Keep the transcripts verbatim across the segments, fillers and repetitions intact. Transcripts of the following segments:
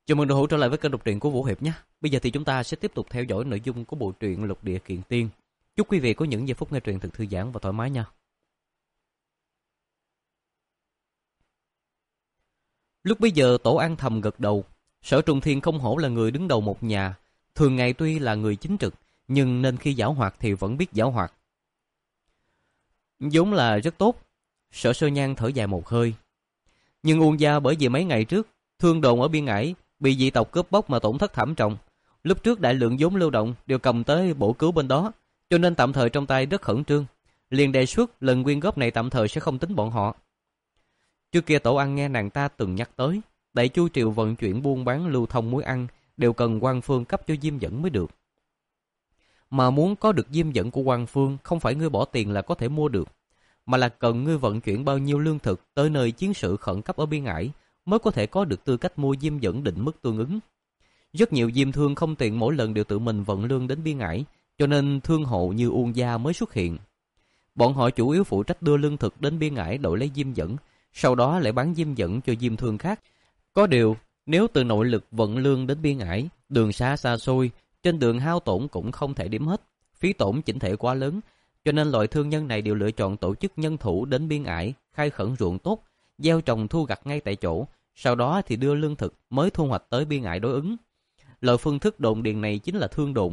Chào mừng đồng hữu trở lại với kênh đọc truyện của Vũ Hiệp nhé. Bây giờ thì chúng ta sẽ tiếp tục theo dõi nội dung của bộ truyện Lục Địa Kiện Tiên. Chúc quý vị có những giây phút nghe truyện thật thư giãn và thoải mái nha. Lúc bấy giờ Tổ An thầm gật đầu. Sở Trùng Thiên không hổ là người đứng đầu một nhà. Thường ngày tuy là người chính trực, nhưng nên khi giảo hoạt thì vẫn biết giảo hoạt. Vốn là rất tốt. Sở Sơ Nhan thở dài một hơi. Nhưng Uông gia bởi vì mấy ngày trước thương đồn ở biên ải bị dị tộc cướp bóc mà tổn thất thảm trọng. Lúc trước đại lượng vốn lưu động đều cầm tới bổ cứu bên đó, cho nên tạm thời trong tay rất khẩn trương. Liền đề xuất lần quyên góp này tạm thời sẽ không tính bọn họ. Trước kia Tổ Ăn nghe nàng ta từng nhắc tới, Đại Chu triều vận chuyển buôn bán lưu thông muối ăn đều cần quan phương cấp cho diêm dẫn mới được. Mà muốn có được diêm dẫn của quan phương không phải ngươi bỏ tiền là có thể mua được, mà là cần ngươi vận chuyển bao nhiêu lương thực tới nơi chiến sự khẩn cấp ở biên ải mới có thể có được tư cách mua diêm dẫn định mức tương ứng. Rất nhiều diêm thương không tiện mỗi lần đều tự mình vận lương đến biên ải, cho nên thương hộ như Uông gia mới xuất hiện. Bọn họ chủ yếu phụ trách đưa lương thực đến biên ải đổi lấy diêm dẫn, sau đó lại bán diêm dẫn cho diêm thương khác. Có điều, nếu từ nội lực vận lương đến biên ải, đường xa xa xôi, trên đường hao tổn cũng không thể đếm hết, phí tổn chỉnh thể quá lớn, cho nên loại thương nhân này đều lựa chọn tổ chức nhân thủ đến biên ải, khai khẩn ruộng tốt, gieo trồng thu gặt ngay tại chỗ, sau đó thì đưa lương thực mới thu hoạch tới biên ải đối ứng. Loại phương thức đồn điền này chính là thương đồn.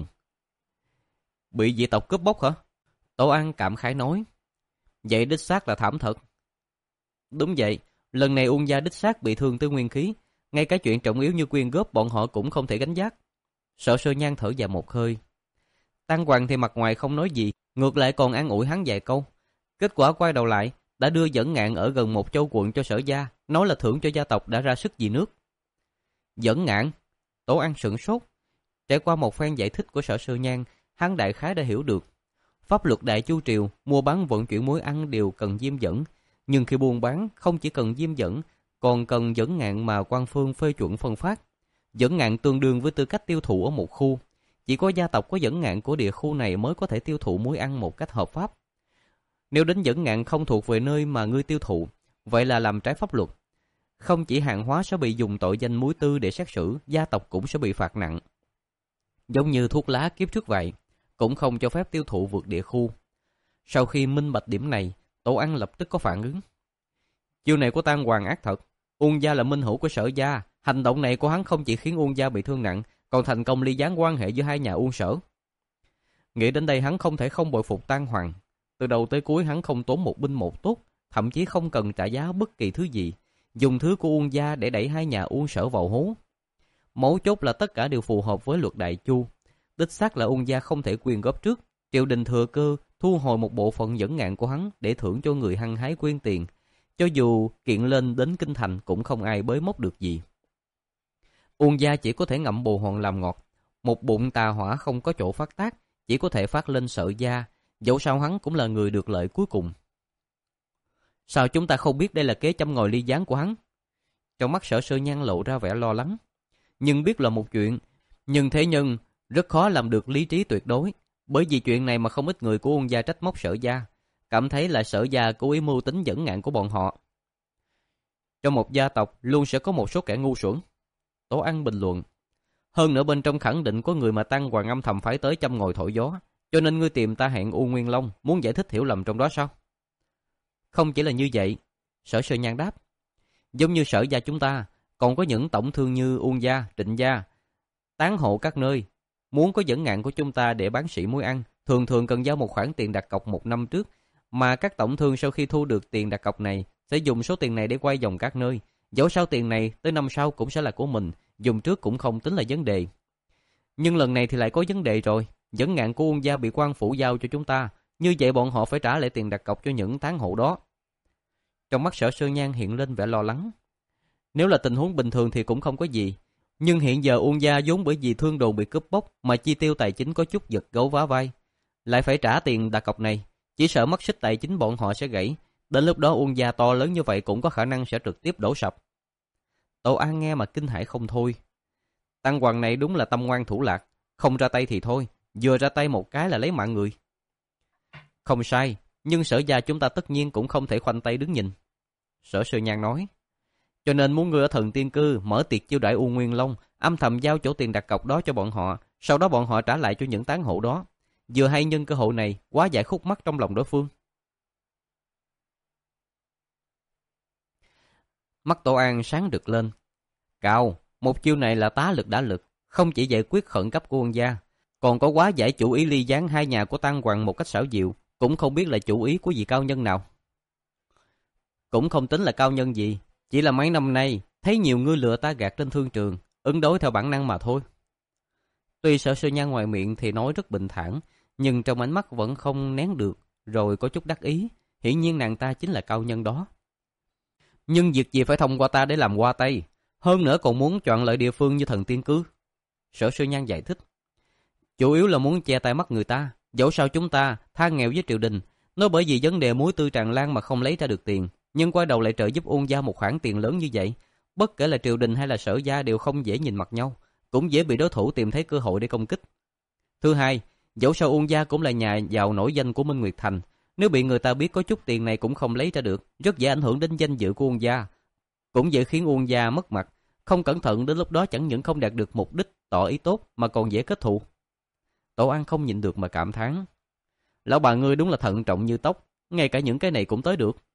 Bị dị tộc cướp bóc hả? Tổ An cảm khái nói. Vậy đích xác là thảm thật. Đúng vậy, lần này Uông gia đích xác bị thương tới nguyên khí, ngay cả chuyện trọng yếu như quyên góp bọn họ cũng không thể gánh vác. Sở Sơ Nhan thở dài một hơi. Tăng Hoàng thì mặt ngoài không nói gì, ngược lại còn an ủi hắn vài câu. Kết quả quay đầu lại, đã đưa Dẫn Ngạn ở gần một châu quận cho Sở gia, nói là thưởng cho gia tộc đã ra sức vì nước. Dẫn Ngạn? Tổ An sửng sốt. Trải qua một phen giải thích của Sở Sơ Nhan, hắn đại khái đã hiểu được. Pháp luật Đại Chu triều, mua bán vận chuyển muối ăn đều cần diêm dẫn, nhưng khi buôn bán không chỉ cần diêm dẫn, còn cần Dẫn Ngạn mà quan phương phê chuẩn phân phát. Dẫn Ngạn tương đương với tư cách tiêu thụ ở một khu. Chỉ có gia tộc có Dẫn Ngạn của địa khu này mới có thể tiêu thụ muối ăn một cách hợp pháp. Nếu đến Dẫn Ngạn không thuộc về nơi mà ngươi tiêu thụ, vậy là làm trái pháp luật. Không chỉ hàng hóa sẽ bị dùng tội danh muối tư để xét xử, gia tộc cũng sẽ bị phạt nặng. Giống như thuốc lá kiếp trước vậy, cũng không cho phép tiêu thụ vượt địa khu. Sau khi minh bạch điểm này, Tổ An lập tức có phản ứng. Chiêu này của Tam Hoàng ác thật. Uông gia là minh hữu của Sở gia, hành động này của hắn không chỉ khiến Uông gia bị thương nặng, còn thành công ly gián quan hệ giữa hai nhà Uông Sở. Nghĩ đến đây hắn không thể không bội phục Tam Hoàng. Từ đầu tới cuối hắn không tốn một binh một tốt, thậm chí không cần trả giá bất kỳ thứ gì, dùng thứ của Uông gia để đẩy hai nhà Uông Sở vào hố. Mấu chốt là tất cả đều phù hợp với luật Đại Chu. Đích xác là Uông gia không thể quyên góp trước, triều đình thừa cơ thu hồi một bộ phận Dẫn Ngạn của hắn để thưởng cho người hăng hái quyên tiền. Cho dù kiện lên đến kinh thành cũng không ai bới móc được gì. Uông gia chỉ có thể ngậm bồ hòn làm ngọt, một bụng tà hỏa không có chỗ phát tác, chỉ có thể phát lên Sở gia, dẫu sao hắn cũng là người được lợi cuối cùng. Sao chúng ta không biết đây là kế châm ngòi ly gián của hắn? Trong mắt Sở Sơ Nhan lộ ra vẻ lo lắng. Nhưng biết là một chuyện, nhưng thế nhân rất khó làm được lý trí tuyệt đối, bởi vì chuyện này mà không ít người của Uông gia trách móc Sở gia, cảm thấy là Sở gia cố ý mưu tính Dẫn Ngạn của bọn họ. Trong một gia tộc luôn sẽ có một số kẻ ngu xuẩn. Tổ An bình luận. Hơn nữa bên trong khẳng định có người mà Tăng Hoàng âm thầm phái tới châm ngòi thổi gió, cho nên ngươi tìm ta hẹn U Nguyên Long, muốn giải thích hiểu lầm trong đó sao? Không chỉ là như vậy, Sở Sơ Nhan đáp. Giống như Sở gia chúng ta, còn có những tổng thương như Uông gia, Trịnh gia, tán hộ các nơi, muốn có Dẫn Ngạn của chúng ta để bán sỉ muối ăn, thường thường cần giao một khoản tiền đặt cọc một năm trước, mà các tổng thương sau khi thu được tiền đặt cọc này sẽ dùng số tiền này để quay vòng các nơi. Dẫu sao tiền này tới năm sau cũng sẽ là của mình, dùng trước cũng không tính là vấn đề. Nhưng lần này thì lại có vấn đề rồi. Dẫn Ngạn của Uông gia bị quan phủ giao cho chúng ta, như vậy bọn họ phải trả lại tiền đặt cọc cho những tán hộ đó. Trong mắt Sở Sơ Nhan hiện lên vẻ lo lắng. Nếu là tình huống bình thường thì cũng không có gì, nhưng hiện giờ Uông gia vốn bởi vì thương đồn bị cướp bóc mà chi tiêu tài chính có chút giật gấu vá vai, lại phải trả tiền đặt cọc này, chỉ sợ mắt xích tài chính bọn họ sẽ gãy. Đến lúc đó Uông gia to lớn như vậy cũng có khả năng sẽ trực tiếp đổ sập. Tổ An nghe mà kinh hãi không thôi. Tăng Hoàng này đúng là tâm ngoan thủ lạc, không ra tay thì thôi, vừa ra tay một cái là lấy mạng người. Không sai, nhưng Sở gia chúng ta tất nhiên cũng không thể khoanh tay đứng nhìn. Sở Sơ Nhan nói. Cho nên muốn ngươi ở Thần Tiên Cư mở tiệc chiêu đãi U Nguyên Long, âm thầm giao chỗ tiền đặt cọc đó cho bọn họ, sau đó bọn họ trả lại cho những tán hộ đó. Vừa hay nhân cơ hội này quá giải khúc mắc trong lòng đối phương. Mắt Tổ An sáng rực lên. Cao, một chiêu này là tá lực đả lực, không chỉ giải quyết khẩn cấp của Ôn gia, còn có quá giải chủ ý ly gián hai nhà của Tăng Hoàng một cách xảo diệu, cũng không biết là chủ ý của vị cao nhân nào. Cũng không tính là cao nhân gì, chỉ là mấy năm nay thấy nhiều ngươi lừa ta gạt trên thương trường, ứng đối theo bản năng mà thôi. Tuy Sở Sơ Nhan ngoài miệng thì nói rất bình thản, nhưng trong ánh mắt vẫn không nén được, rồi có chút đắc ý, hiển nhiên nàng ta chính là cao nhân đó. Nhưng việc gì phải thông qua ta để làm qua tay, hơn nữa còn muốn chọn lợi địa phương như Thần Tiên Cư. Sở Sơ Nhan giải thích. Chủ yếu là muốn che tai mắt người ta, dẫu sao chúng ta than nghèo với triều đình, nói bởi vì vấn đề muối tư tràn lan mà không lấy ra được tiền, nhưng quay đầu lại trợ giúp Ôn gia một khoản tiền lớn như vậy, bất kể là triều đình hay là Sở gia đều không dễ nhìn mặt nhau, cũng dễ bị đối thủ tìm thấy cơ hội để công kích. Thứ hai, dẫu sao Ôn gia cũng là nhà giàu nổi danh của Minh Nguyệt Thành, nếu bị người ta biết có chút tiền này cũng không lấy ra được, rất dễ ảnh hưởng đến danh dự của Ôn gia, cũng dễ khiến Ôn gia mất mặt, không cẩn thận đến lúc đó chẳng những không đạt được mục đích tỏ ý tốt mà còn dễ kết thù. Tổ An không nhịn được mà cảm thán. Lão bà ngươi đúng là thận trọng như tóc, ngay cả những cái này cũng tới được.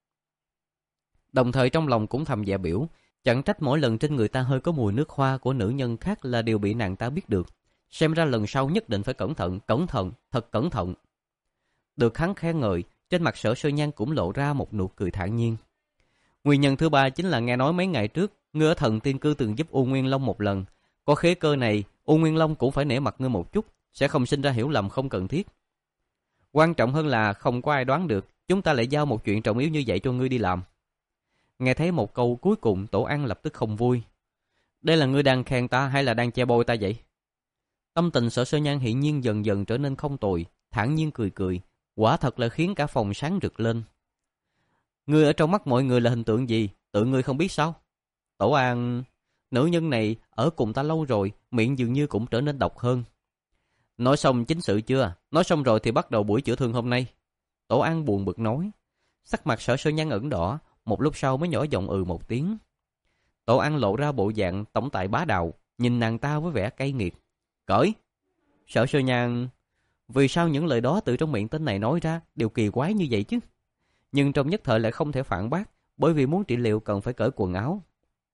Đồng thời trong lòng cũng thầm dạ biểu, chẳng trách mỗi lần trên người ta hơi có mùi nước hoa của nữ nhân khác là đều bị nàng ta biết được. Xem ra lần sau nhất định phải cẩn thận, cẩn thận, thật cẩn thận. Được hắn khen ngợi, trên mặt Sở Sơ Nhan cũng lộ ra một nụ cười thản nhiên. Nguyên nhân thứ ba chính là nghe nói mấy ngày trước, ngươi ở Thần Tiên Cư từng giúp U Nguyên Long một lần. Có khế cơ này, U Nguyên Long cũng phải nể mặt ngươi một chút, sẽ không sinh ra hiểu lầm không cần thiết. Quan trọng hơn là không có ai đoán được, chúng ta lại giao một chuyện trọng yếu như vậy cho ngươi đi làm. Nghe thấy một câu cuối cùng, Tổ An lập tức không vui. Đây là ngươi đang khen ta hay là đang che bôi ta vậy? Tâm tình Sở Sơ Nhan hiển nhiên dần dần trở nên không tồi, thản nhiên cười cười, quả thật là khiến cả phòng sáng rực lên. Ngươi ở trong mắt mọi người là hình tượng gì, tự ngươi không biết sao? Tổ An, nữ nhân này ở cùng ta lâu rồi, miệng dường như cũng trở nên độc hơn. Nói xong chính sự chưa? Nói xong rồi thì bắt đầu buổi chữa thương hôm nay. Tổ An buồn bực nói. Sắc mặt Sở Sơ Nhan ửng đỏ, một lúc sau mới nhỏ giọng ừ một tiếng. Tổ An lộ ra bộ dạng tổng tài bá đạo, nhìn nàng ta với vẻ cay nghiệt. Cởi! Sở Sơ Nhan, vì sao những lời đó từ trong miệng tên này nói ra đều kỳ quái như vậy chứ? Nhưng trong nhất thời lại không thể phản bác, bởi vì muốn trị liệu cần phải cởi quần áo.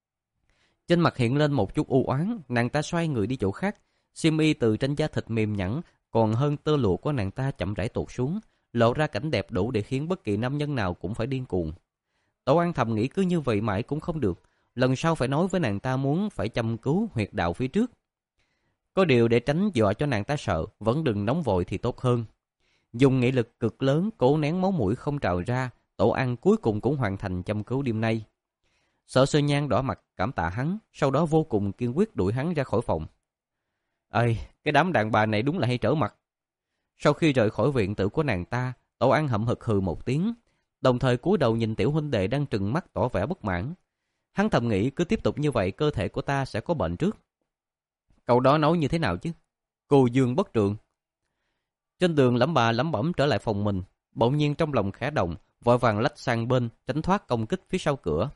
Trên mặt hiện lên một chút u oán, nàng ta xoay người đi chỗ khác. Xiêm y từ trên da thịt mềm nhẵn còn hơn tơ lụa của nàng ta chậm rãi tuột xuống, lộ ra cảnh đẹp đủ để khiến bất kỳ nam nhân nào cũng phải điên cuồng. Tổ An thầm nghĩ cứ như vậy mãi cũng không được, lần sau phải nói với nàng ta muốn phải chăm cứu huyệt đạo phía trước. Có điều để tránh dọa cho nàng ta sợ, vẫn đừng nóng vội thì tốt hơn. Dùng nghị lực cực lớn cố nén máu mũi không trào ra, Tổ An cuối cùng cũng hoàn thành chăm cứu đêm nay. Sở Sơ Nhan đỏ mặt cảm tạ hắn, sau đó vô cùng kiên quyết đuổi hắn ra khỏi phòng. Ơi, cái đám đàn bà này đúng là hay trở mặt. Sau khi rời khỏi viện tử của nàng ta, Tổ An hậm hực hừ một tiếng, đồng thời cúi đầu nhìn tiểu huynh đệ đang trừng mắt tỏ vẻ bất mãn. Hắn thầm nghĩ cứ tiếp tục như vậy cơ thể của ta sẽ có bệnh trước. Câu đó nói như thế nào chứ? Cô dương bất trượng. Trên đường lẩm bà lẩm bẩm trở lại phòng mình, bỗng nhiên trong lòng khẽ động, vội vàng lách sang bên tránh thoát công kích phía sau cửa.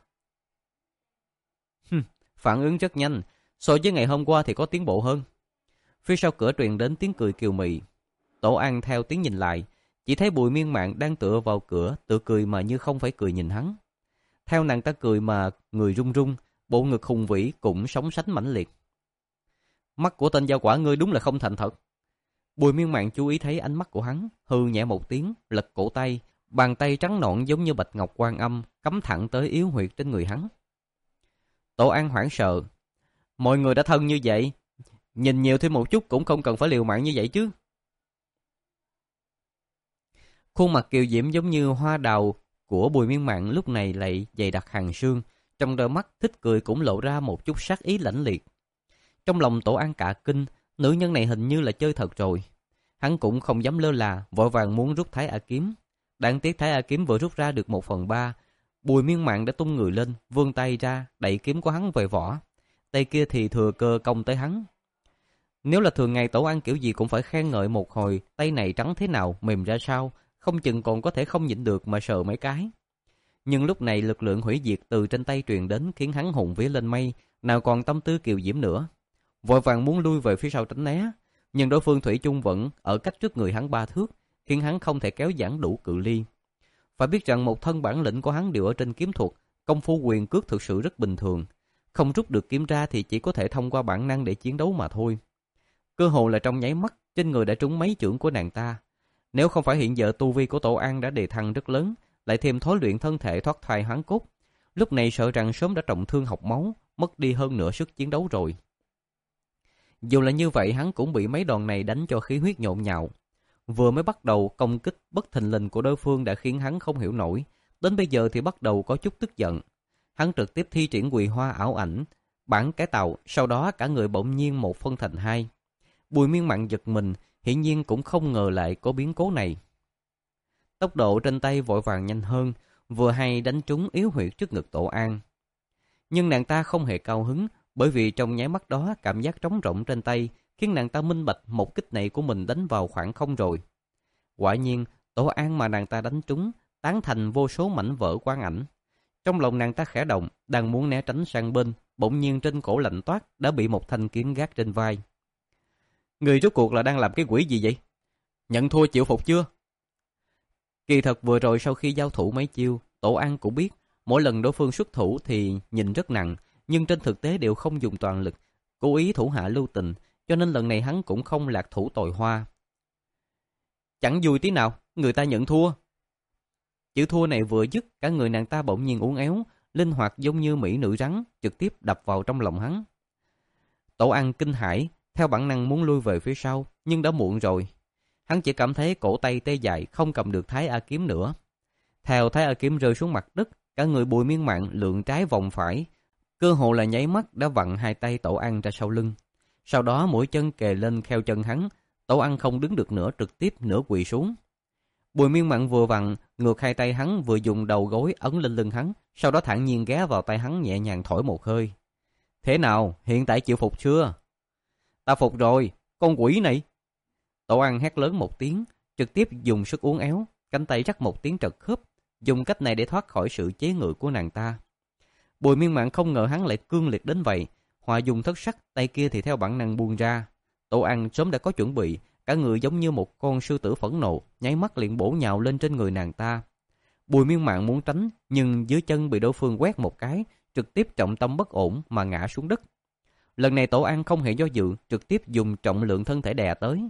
Hừm, phản ứng rất nhanh, so với ngày hôm qua thì có tiến bộ hơn. Phía sau cửa truyền đến tiếng cười kiều mị. Tổ An theo tiếng nhìn lại, chỉ thấy Bùi Miên Mạn đang tựa vào cửa, tựa cười mà như không phải cười nhìn hắn. Theo nàng ta cười mà người run run, bộ ngực hùng vĩ cũng sóng sánh mãnh liệt. Mắt của tên gia quả ngươi đúng là không thành thật. Bùi Miên Mạn chú ý thấy ánh mắt của hắn, hừ nhẹ một tiếng, lật cổ tay, bàn tay trắng nõn giống như bạch ngọc quan âm cắm thẳng tới yếu huyệt trên người hắn. Tổ An hoảng sợ. Mọi người đã thân như vậy, nhìn nhiều thêm một chút cũng không cần phải liều mạng như vậy chứ. Khuôn mặt kiều diễm giống như hoa đào của Bùi Miên Mạn lúc này lại dày đặc hằn sương, trong đôi mắt thích cười cũng lộ ra một chút sát ý lãnh liệt. Trong lòng Tổ An cả kinh, nữ nhân này hình như là chơi thật rồi. Hắn cũng không dám lơ là, vội vàng muốn rút Thái A kiếm. Đáng tiếc Thái A kiếm vừa rút ra được một phần ba, Bùi Miên Mạn đã tung người lên, vươn tay ra, đẩy kiếm của hắn về vỏ. Tay kia thì thừa cơ công tới hắn. Nếu là thường ngày Tổ An kiểu gì cũng phải khen ngợi một hồi, tay này trắng thế nào, mềm ra sao, không chừng còn có thể không nhịn được mà sờ mấy cái. Nhưng lúc này lực lượng hủy diệt từ trên tay truyền đến khiến hắn hùng vía lên mây, nào còn tâm tư kiều diễm nữa. Vội vàng muốn lui về phía sau tránh né, nhưng đối phương thủy chung vẫn ở cách trước người hắn ba thước, khiến hắn không thể kéo giãn đủ cự ly. Phải biết rằng một thân bản lĩnh của hắn đều ở trên kiếm thuật, công phu quyền cước thực sự rất bình thường. Không rút được kiếm ra thì chỉ có thể thông qua bản năng để chiến đấu mà thôi. Cơ hồ là trong nháy mắt, trên người đã trúng mấy chưởng của nàng ta. Nếu không phải hiện giờ tu vi của Tổ An đã đề thăng rất lớn, lại thêm thối luyện thân thể thoát thai hoán cốt, lúc này sợ rằng sớm đã trọng thương học máu, mất đi hơn nửa sức chiến đấu rồi. Dù là như vậy, hắn cũng bị mấy đòn này đánh cho khí huyết nhộn nhạo. Vừa mới bắt đầu, công kích bất thình lình của đối phương đã khiến hắn không hiểu nổi, đến bây giờ thì bắt đầu có chút tức giận. Hắn trực tiếp thi triển quỳ hoa ảo ảnh, bản cái tàu, sau đó cả người bỗng nhiên một phân thành hai. Bùi Miên Mạn giật mình, hiển nhiên cũng không ngờ lại có biến cố này. Tốc độ trên tay vội vàng nhanh hơn, vừa hay đánh trúng yếu huyệt trước ngực Tổ An. Nhưng nàng ta không hề cao hứng, bởi vì trong nháy mắt đó cảm giác trống rỗng trên tay khiến nàng ta minh bạch một kích này của mình đánh vào khoảng không rồi. Quả nhiên, Tổ An mà nàng ta đánh trúng tán thành vô số mảnh vỡ quang ảnh. Trong lòng nàng ta khẽ động, đang muốn né tránh sang bên, bỗng nhiên trên cổ lạnh toát đã bị một thanh kiếm gác trên vai. Người rốt cuộc là đang làm cái quỷ gì vậy? Nhận thua chịu phục chưa? Kỳ thật vừa rồi sau khi giao thủ mấy chiêu, Tổ An cũng biết mỗi lần đối phương xuất thủ thì nhìn rất nặng, nhưng trên thực tế đều không dùng toàn lực, cố ý thủ hạ lưu tình, cho nên lần này hắn cũng không lạc thủ tồi hoa. Chẳng vui tí nào, người ta nhận thua. Chữ thua này vừa dứt, cả người nàng ta bỗng nhiên uốn éo, linh hoạt giống như mỹ nữ rắn, trực tiếp đập vào trong lòng hắn. Tổ An kinh hãi, theo bản năng muốn lui về phía sau, nhưng đã muộn rồi. Hắn chỉ cảm thấy cổ tay tê dại, không cầm được Thái A kiếm nữa. Theo Thái A kiếm rơi xuống mặt đất, cả người Bùi Miên Mạn lượn trái vòng phải, cơ hồ là nháy mắt đã vặn hai tay Tổ An ra sau lưng. Sau đó mỗi chân kề lên kheo chân hắn, Tổ An không đứng được nữa, trực tiếp nửa quỳ xuống. Bùi Miên Mạn vừa vặn ngược hai tay hắn, vừa dùng đầu gối ấn lên lưng hắn, sau đó thản nhiên ghé vào tay hắn nhẹ nhàng thổi một hơi. Thế nào, hiện tại chịu phục chưa? Ta phục rồi, con quỷ này. Tổ An hét lớn một tiếng, trực tiếp dùng sức uốn éo, cánh tay rắc một tiếng trật khớp, dùng cách này để thoát khỏi sự chế ngự của nàng ta. Bùi Miên Mạn không ngờ hắn lại cương liệt đến vậy, hòa dùng thất sắc, tay kia thì theo bản năng buông ra. Tổ An sớm đã có chuẩn bị, cả người giống như một con sư tử phẫn nộ, nháy mắt liền bổ nhào lên trên người nàng ta. Bùi Miên Mạn muốn tránh, nhưng dưới chân bị đối phương quét một cái, trực tiếp trọng tâm bất ổn mà ngã xuống đất. Lần này Tổ An không hề do dự, trực tiếp dùng trọng lượng thân thể đè tới.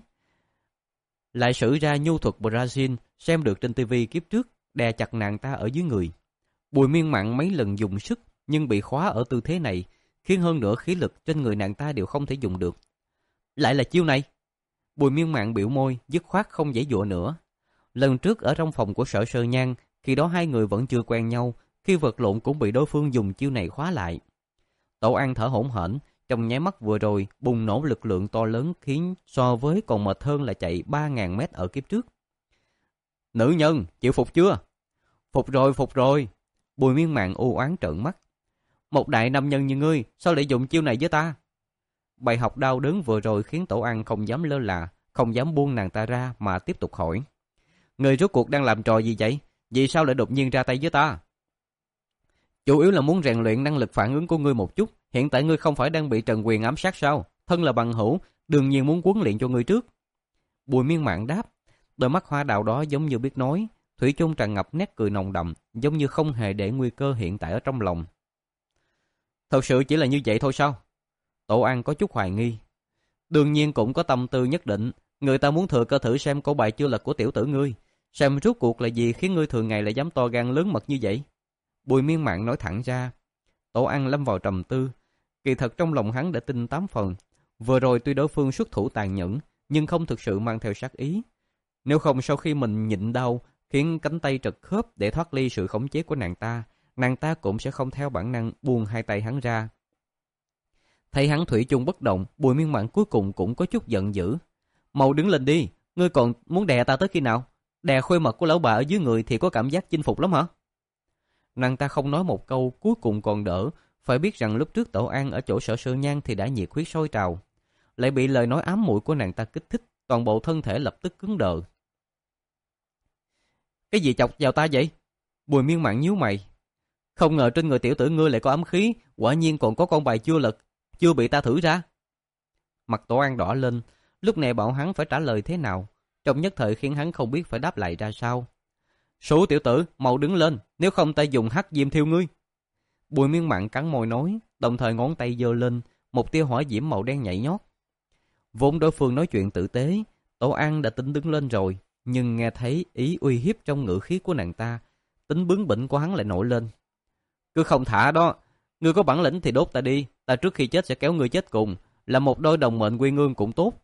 Lại sử ra nhu thuật Brazil xem được trên tivi kiếp trước, đè chặt nàng ta ở dưới người. Bùi Miên Mạn mấy lần dùng sức, nhưng bị khóa ở tư thế này, khiến hơn nữa khí lực trên người nàng ta đều không thể dùng được. Lại là chiêu này. Bùi Miên Mạn biểu môi, dứt khoát không giãy giụa nữa. Lần trước ở trong phòng của Sở Sơ Nhan, khi đó hai người vẫn chưa quen nhau, khi vật lộn cũng bị đối phương dùng chiêu này khóa lại. Tổ An thở hổn hển, trong nháy mắt vừa rồi bùng nổ lực lượng to lớn khiến so với còn mệt hơn là chạy ba nghìn mét ở kiếp trước. Nữ nhân, chịu phục chưa? Phục rồi, phục rồi. Bùi Miên Mạn u oán trợn mắt. Một đại nam nhân như ngươi, sao lại dùng chiêu này với ta? Bài học đau đớn vừa rồi khiến Tổ An không dám lơ là, không dám buông nàng ta ra mà tiếp tục hỏi. Ngươi rốt cuộc đang làm trò gì vậy? Vì sao lại đột nhiên ra tay với ta? Chủ yếu là muốn rèn luyện năng lực phản ứng của ngươi một chút. Hiện tại ngươi không phải đang bị Trần Quyền ám sát sao? Thân là bằng hữu, đương nhiên muốn huấn luyện cho ngươi trước. Bùi Miên Mạn đáp, đôi mắt hoa đào đó giống như biết nói, thủy chung tràn ngập nét cười nồng đậm, giống như không hề để nguy cơ hiện tại ở trong lòng. Thật sự chỉ là như vậy thôi sao? Tổ An có chút hoài nghi. Đương nhiên cũng có tâm tư nhất định, người ta muốn thừa cơ thử xem cổ bài chưa lật của tiểu tử ngươi, xem rốt cuộc là gì khiến ngươi thường ngày lại dám to gan lớn mật như vậy. Bùi Miên Mạn nói thẳng ra. Tổ An lâm vào trầm tư. Kỳ thật trong lòng hắn đã tin tám phần. Vừa rồi tuy đối phương xuất thủ tàn nhẫn, nhưng không thực sự mang theo sát ý. Nếu không sau khi mình nhịn đau, khiến cánh tay trật khớp để thoát ly sự khống chế của nàng ta, nàng ta cũng sẽ không theo bản năng buông hai tay hắn ra. Thấy hắn thủy chung bất động, Bùi Miên Mạn cuối cùng cũng có chút giận dữ. Mau đứng lên đi, ngươi còn muốn đè ta tới khi nào? Đè khuê mật của lão bà ở dưới người thì có cảm giác chinh phục lắm hả? Nàng ta không nói một câu, cuối cùng còn đỡ. Phải biết rằng lúc trước Tổ An ở chỗ Sở Sơ Nhan thì đã nhiệt huyết sôi trào, lại bị lời nói ám muội của nàng ta kích thích, toàn bộ thân thể lập tức cứng đờ. Cái gì chọc vào ta vậy? Bùi Miên Mạn nhíu mày. Không ngờ trên người tiểu tử ngươi lại có ấm khí, quả nhiên còn có con bài chưa lật, chưa bị ta thử ra. Mặt Tổ An đỏ lên, lúc này bảo hắn phải trả lời thế nào, trong nhất thời khiến hắn không biết phải đáp lại ra sao. Số tiểu tử, mau đứng lên, nếu không ta dùng hắc diêm thiêu ngươi. Bùi Miên Mạn cắn môi nói, đồng thời ngón tay giơ lên, một tia hỏa diễm màu đen nhảy nhót. Vốn đối phương nói chuyện tử tế, Tổ An đã tính đứng lên rồi, nhưng nghe thấy ý uy hiếp trong ngữ khí của nàng ta, tính bướng bỉnh của hắn lại nổi lên. Cứ không thả đó, ngươi có bản lĩnh thì đốt ta đi, ta trước khi chết sẽ kéo ngươi chết cùng, là một đôi đồng mệnh quy ngương cũng tốt.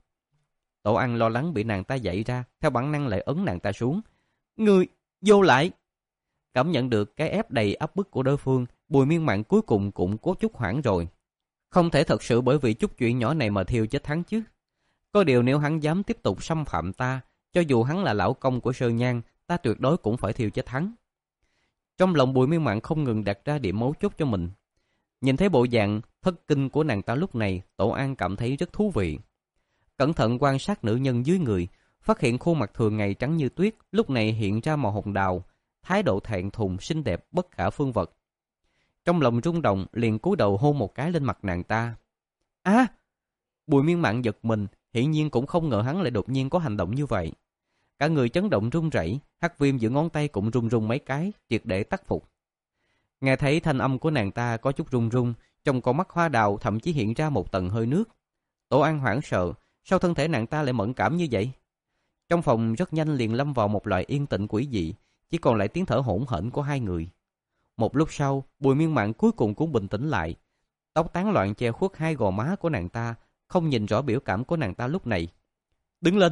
Tổ An lo lắng bị nàng ta dậy ra, theo bản năng lại ấn nàng ta xuống. Ngươi, vô lại! Cảm nhận được cái ép đầy áp bức của đối phương, Bùi Miên Mạn cuối cùng cũng có chút hoảng rồi. Không thể thật sự bởi vì chút chuyện nhỏ này mà thiêu chết hắn chứ. Có điều nếu hắn dám tiếp tục xâm phạm ta, cho dù hắn là lão công của Sơn Nhan, ta tuyệt đối cũng phải thiêu chết hắn. Trong lòng Bùi Miên Mạn không ngừng đặt ra điểm mấu chốt cho mình. Nhìn thấy bộ dạng thất kinh của nàng ta lúc này, Tổ An cảm thấy rất thú vị. Cẩn thận quan sát nữ nhân dưới người, phát hiện khuôn mặt thường ngày trắng như tuyết, lúc này hiện ra màu hồng đào, thái độ thẹn thùng xinh đẹp bất khả phương vật. Trong lòng rung động, liền cúi đầu hôn một cái lên mặt nàng ta. A! À, Bùi Miên Mạn giật mình, hiển nhiên cũng không ngờ hắn lại đột nhiên có hành động như vậy. Cả người chấn động run rẩy, hắc viêm giữa ngón tay cũng run run mấy cái, triệt để tắc phục. Nghe thấy thanh âm của nàng ta có chút run run, trong con mắt hoa đào thậm chí hiện ra một tầng hơi nước. Tổ An hoảng sợ, sao thân thể nàng ta lại mẫn cảm như vậy? Trong phòng rất nhanh liền lâm vào một loại yên tĩnh quỷ dị, chỉ còn lại tiếng thở hổn hển của hai người. Một lúc sau, Bùi Miên Mạn cuối cùng cũng bình tĩnh lại. Tóc tán loạn che khuất hai gò má của nàng ta, không nhìn rõ biểu cảm của nàng ta lúc này. Đứng lên!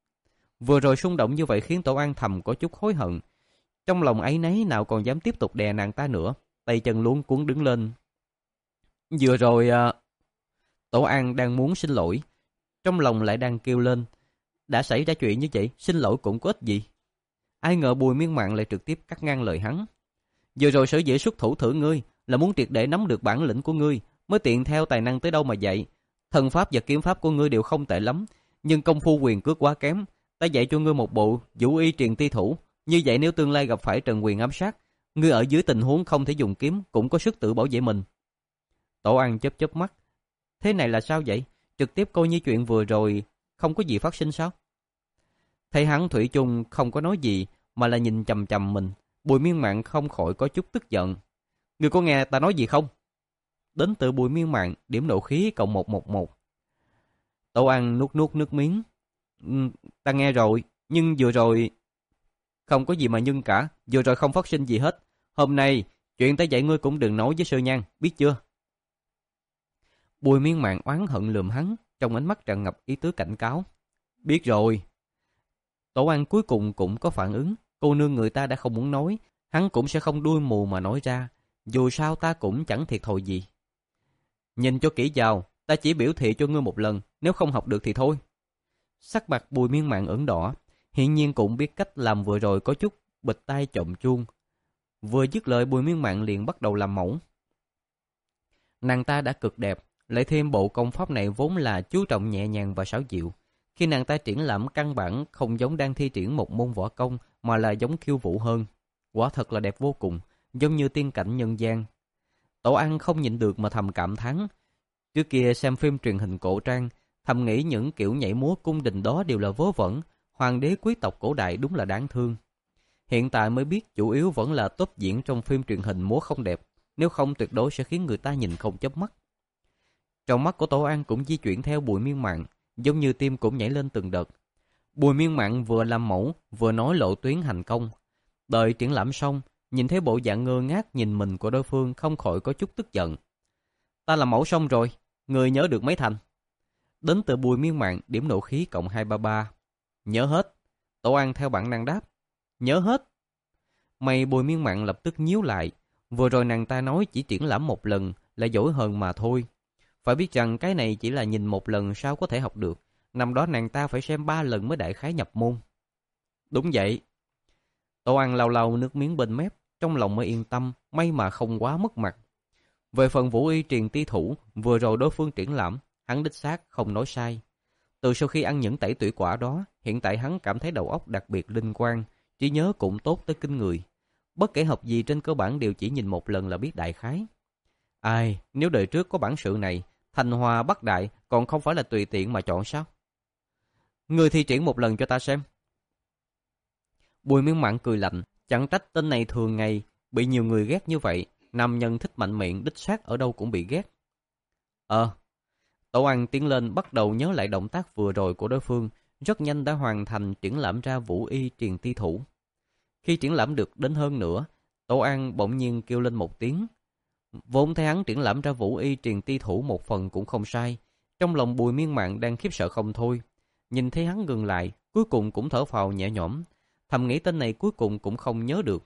Vừa rồi xung động như vậy khiến Tổ An thầm có chút hối hận. Trong lòng áy náy nào còn dám tiếp tục đè nàng ta nữa, tay chân luống cuống đứng lên. Vừa rồi... À... Tổ An đang muốn xin lỗi, trong lòng lại đang kêu lên. Đã xảy ra chuyện như vậy, xin lỗi cũng có ích gì. Ai ngờ Bùi Miên Mạn lại trực tiếp cắt ngang lời hắn. Vừa rồi sở dĩ xuất thủ thử ngươi là muốn triệt để nắm được bản lĩnh của ngươi, mới tiện theo tài năng tới đâu mà dạy. Thần pháp và kiếm pháp của ngươi đều không tệ lắm, nhưng công phu quyền cước quá kém. Ta dạy cho ngươi một bộ vũ y truyền ti thủ, như vậy nếu tương lai gặp phải Trần Quyền ám sát, ngươi ở dưới tình huống không thể dùng kiếm cũng có sức tự bảo vệ mình. Tổ An chớp chớp mắt. Thế này là sao vậy? Trực tiếp coi như chuyện vừa rồi không có gì phát sinh sao? Thấy hắn thủy chung không có nói gì mà là nhìn chằm chằm mình, Bùi Miên Mạn không khỏi có chút tức giận. Ngươi có nghe ta nói gì không? Đến từ Bùi Miên Mạn, điểm nộ khí cộng một một một. Tổ An nuốt nuốt nước miếng. Ừ, ta nghe rồi, nhưng vừa rồi... Không có gì mà nhưng cả, vừa rồi không phát sinh gì hết. Hôm nay, chuyện ta dạy ngươi cũng đừng nói với Sơn Nhan, biết chưa? Bùi Miên Mạn oán hận lườm hắn, trong ánh mắt tràn ngập ý tứ cảnh cáo. Biết rồi. Tổ An cuối cùng cũng có phản ứng, cô nương người ta đã không muốn nói, hắn cũng sẽ không đuôi mù mà nói ra, dù sao ta cũng chẳng thiệt thòi gì. Nhìn cho kỹ vào, ta chỉ biểu thị cho ngươi một lần, nếu không học được thì thôi. Sắc mặt Bùi Miên Mạn ửng đỏ, hiển nhiên cũng biết cách làm vừa rồi có chút bịch tai trộm chuông. Vừa dứt lời Bùi Miên Mạn liền bắt đầu làm mẫu. Nàng ta đã cực đẹp, lại thêm bộ công pháp này vốn là chú trọng nhẹ nhàng và xảo diệu. Khi nàng ta triển lãm căn bản không giống đang thi triển một môn võ công mà là giống khiêu vũ hơn. Quả thật là đẹp vô cùng, giống như tiên cảnh nhân gian. Tổ An không nhịn được mà thầm cảm thán. Trước kia xem phim truyền hình cổ trang, thầm nghĩ những kiểu nhảy múa cung đình đó đều là vớ vẩn, hoàng đế quý tộc cổ đại đúng là đáng thương. Hiện tại mới biết chủ yếu vẫn là top diễn trong phim truyền hình múa không đẹp, nếu không tuyệt đối sẽ khiến người ta nhìn không chớp mắt. Trong mắt của Tổ An cũng di chuyển theo Bùi Miên Mạn, giống như tim cũng nhảy lên từng đợt. Bùi Miên Mạn vừa làm mẫu, vừa nói lộ tuyến hành công. Đợi triển lãm xong, nhìn thấy bộ dạng ngơ ngác nhìn mình của đối phương không khỏi có chút tức giận. Ta làm mẫu xong rồi, người nhớ được mấy thành? Đến từ Bùi Miên Mạn, điểm nộ khí cộng hai ba ba. Nhớ hết. Tổ An theo bản năng đáp. Nhớ hết. Mày Bùi Miên Mạn lập tức nhíu lại. Vừa rồi nàng ta nói chỉ triển lãm một lần là dỗi hơn mà thôi. Phải biết rằng cái này chỉ là nhìn một lần sao có thể học được. Năm đó nàng ta phải xem ba lần mới đại khái nhập môn. Đúng vậy. Tổ An lau lau nước miếng bên mép, trong lòng mới yên tâm, may mà không quá mất mặt. Về phần vũ y truyền ti thủ, vừa rồi đối phương triển lãm, hắn đích xác không nói sai. Từ sau khi ăn những tẩy tủy quả đó, hiện tại hắn cảm thấy đầu óc đặc biệt linh quang, trí nhớ cũng tốt tới kinh người. Bất kể học gì trên cơ bản đều chỉ nhìn một lần là biết đại khái. Ai, nếu đời trước có bản sự này, Thành Hòa Bắc Đại còn không phải là tùy tiện mà chọn sao? Ngươi thi triển một lần cho ta xem. Bùi Miên Mạn cười lạnh, chẳng trách tên này thường ngày bị nhiều người ghét như vậy, nam nhân thích mạnh miệng đích xác ở đâu cũng bị ghét. Ờ, Tổ An tiến lên bắt đầu nhớ lại động tác vừa rồi của đối phương, rất nhanh đã hoàn thành triển lãm ra vũ y truyền ti thủ. Khi triển lãm được đến hơn nữa, Tổ An bỗng nhiên kêu lên một tiếng. Vốn thấy hắn triển lãm ra vũ y truyền ti thủ một phần cũng không sai, trong lòng Bùi Miên Mạn đang khiếp sợ không thôi. Nhìn thấy hắn ngừng lại, cuối cùng cũng thở phào nhẹ nhõm, thầm nghĩ tên này cuối cùng cũng không nhớ được.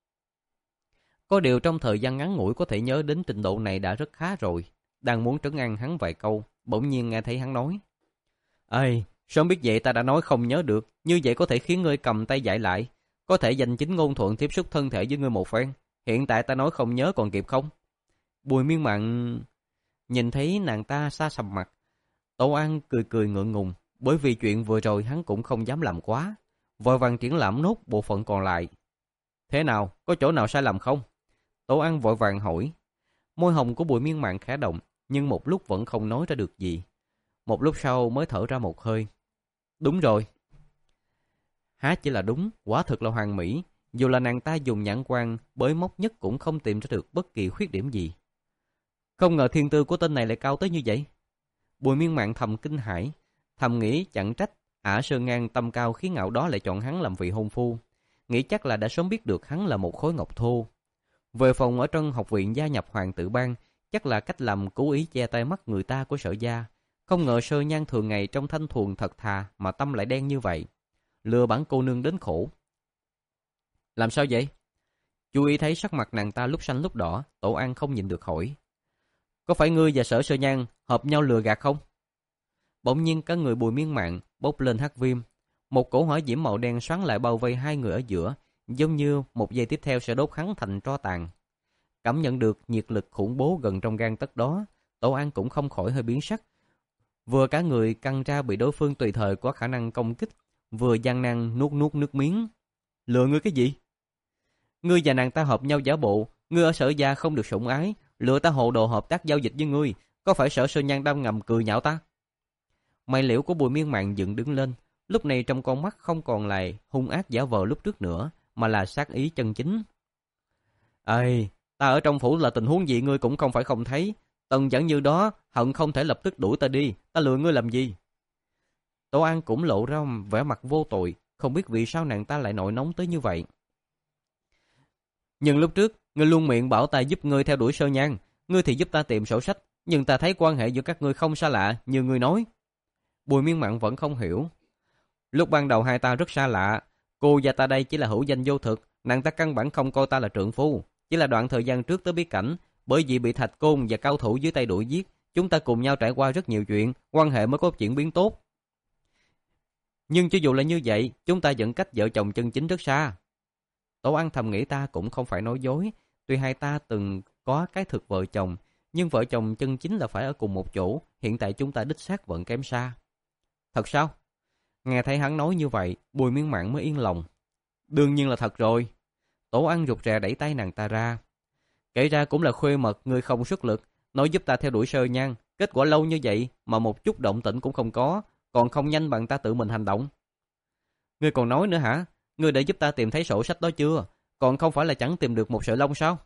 Có điều trong thời gian ngắn ngủi có thể nhớ đến trình độ này đã rất khá rồi. Đang muốn trấn an hắn vài câu, bỗng nhiên nghe thấy hắn nói: "Ê, sớm biết vậy ta đã nói không nhớ được, như vậy có thể khiến ngươi cầm tay dạy lại, có thể dành chính ngôn thuận tiếp xúc thân thể với ngươi một phen. Hiện tại ta nói không nhớ còn kịp không?" Bùi Miên Mạn nhìn thấy nàng ta xa sầm mặt, Tổ An cười cười ngượng ngùng, bởi vì chuyện vừa rồi hắn cũng không dám làm quá, vội vàng triển lãm nốt bộ phận còn lại. "Thế nào, có chỗ nào sai lầm không?" Tổ An vội vàng hỏi. Môi hồng của Bùi Miên Mạn khẽ động, nhưng một lúc vẫn không nói ra được gì. Một lúc sau mới thở ra một hơi. "Đúng rồi." Há chỉ là đúng, quả thực là hoàn mỹ, dù là nàng ta dùng nhãn quan bới móc nhất cũng không tìm ra được bất kỳ khuyết điểm gì. Không ngờ thiên tư của tên này lại cao tới như vậy. Bùi Miên Mạn thầm kinh hãi, thầm nghĩ chẳng trách Ả Sơn Ngang tâm cao khí ngạo đó lại chọn hắn làm vị hôn phu, nghĩ chắc là đã sớm biết được hắn là một khối ngọc thô. Về phòng ở trong học viện gia nhập Hoàng Tử Bang, chắc là cách làm cố ý che tay mắt người ta của Sở gia. Không ngờ Sơ Nhan thường ngày trong thanh thuần thật thà mà tâm lại đen như vậy, lừa bản cô nương đến khổ. Làm sao vậy? Chú ý thấy sắc mặt nàng ta lúc xanh lúc đỏ, Tổ An không nhịn được hỏi: "Có phải ngươi và Sở Sơ Nhan hợp nhau lừa gạt không?" Bỗng nhiên cả người Bùi Miên Mạn bốc lên hắc viêm, một cỗ hỏa diễm màu đen xoắn lại bao vây hai người ở giữa, giống như một giây tiếp theo sẽ đốt hắn thành tro tàn. Cảm nhận được nhiệt lực khủng bố gần trong gang tấc đó, Tổ An cũng không khỏi hơi biến sắc. Vừa cả người căng ra bị đối phương tùy thời có khả năng công kích, vừa gian nan nuốt nuốt nước miếng. "Lừa ngươi cái gì? Ngươi và nàng ta hợp nhau giả bộ, ngươi ở Sở gia không được sủng ái, lừa ta hộ đồ hợp tác giao dịch với ngươi, có phải Sở Sơ Nhan đang ngầm cười nhạo ta?" Mày liễu của Bùi Miên Mạn dựng đứng lên, lúc này trong con mắt không còn là hung ác giả vờ lúc trước nữa, mà là sát ý chân chính. "Ê, ta ở trong phủ là tình huống gì ngươi cũng không phải không thấy, Tần Giảng Như đó hận không thể lập tức đuổi ta đi, ta lừa ngươi làm gì?" Tổ An cũng lộ ra vẻ mặt vô tội, không biết vì sao nàng ta lại nổi nóng tới như vậy. "Nhưng lúc trước, ngươi luôn miệng bảo ta giúp ngươi theo đuổi Sơ Nhan, ngươi thì giúp ta tìm sổ sách, nhưng ta thấy quan hệ giữa các ngươi không xa lạ như ngươi nói." Bùi Miên Mạn vẫn không hiểu. "Lúc ban đầu hai ta rất xa lạ, cô và ta đây chỉ là hữu danh vô thực, nàng ta căn bản không coi ta là trượng phu, chỉ là đoạn thời gian trước tới bí cảnh, bởi vì bị Thạch Côn và cao thủ dưới tay đuổi giết, chúng ta cùng nhau trải qua rất nhiều chuyện, quan hệ mới có chuyển biến tốt. Nhưng cho dù là như vậy, chúng ta vẫn cách vợ chồng chân chính rất xa." Tổ An thầm nghĩ ta cũng không phải nói dối, tuy hai ta từng có cái thực vợ chồng, nhưng vợ chồng chân chính là phải ở cùng một chỗ, hiện tại chúng ta đích xác vẫn kém xa. "Thật sao?" Nghe thấy hắn nói như vậy, Bùi Miên Mạn mới yên lòng. "Đương nhiên là thật rồi." Tổ An rụt rè đẩy tay nàng ta ra. "Kể ra cũng là khuê mật, ngươi không xuất lực, nói giúp ta theo đuổi Sơ Nhan, kết quả lâu như vậy mà một chút động tĩnh cũng không có, còn không nhanh bằng ta tự mình hành động." "Ngươi còn nói nữa hả? Ngươi đã giúp ta tìm thấy sổ sách đó chưa? Còn không phải là chẳng tìm được một sợi lông sao?"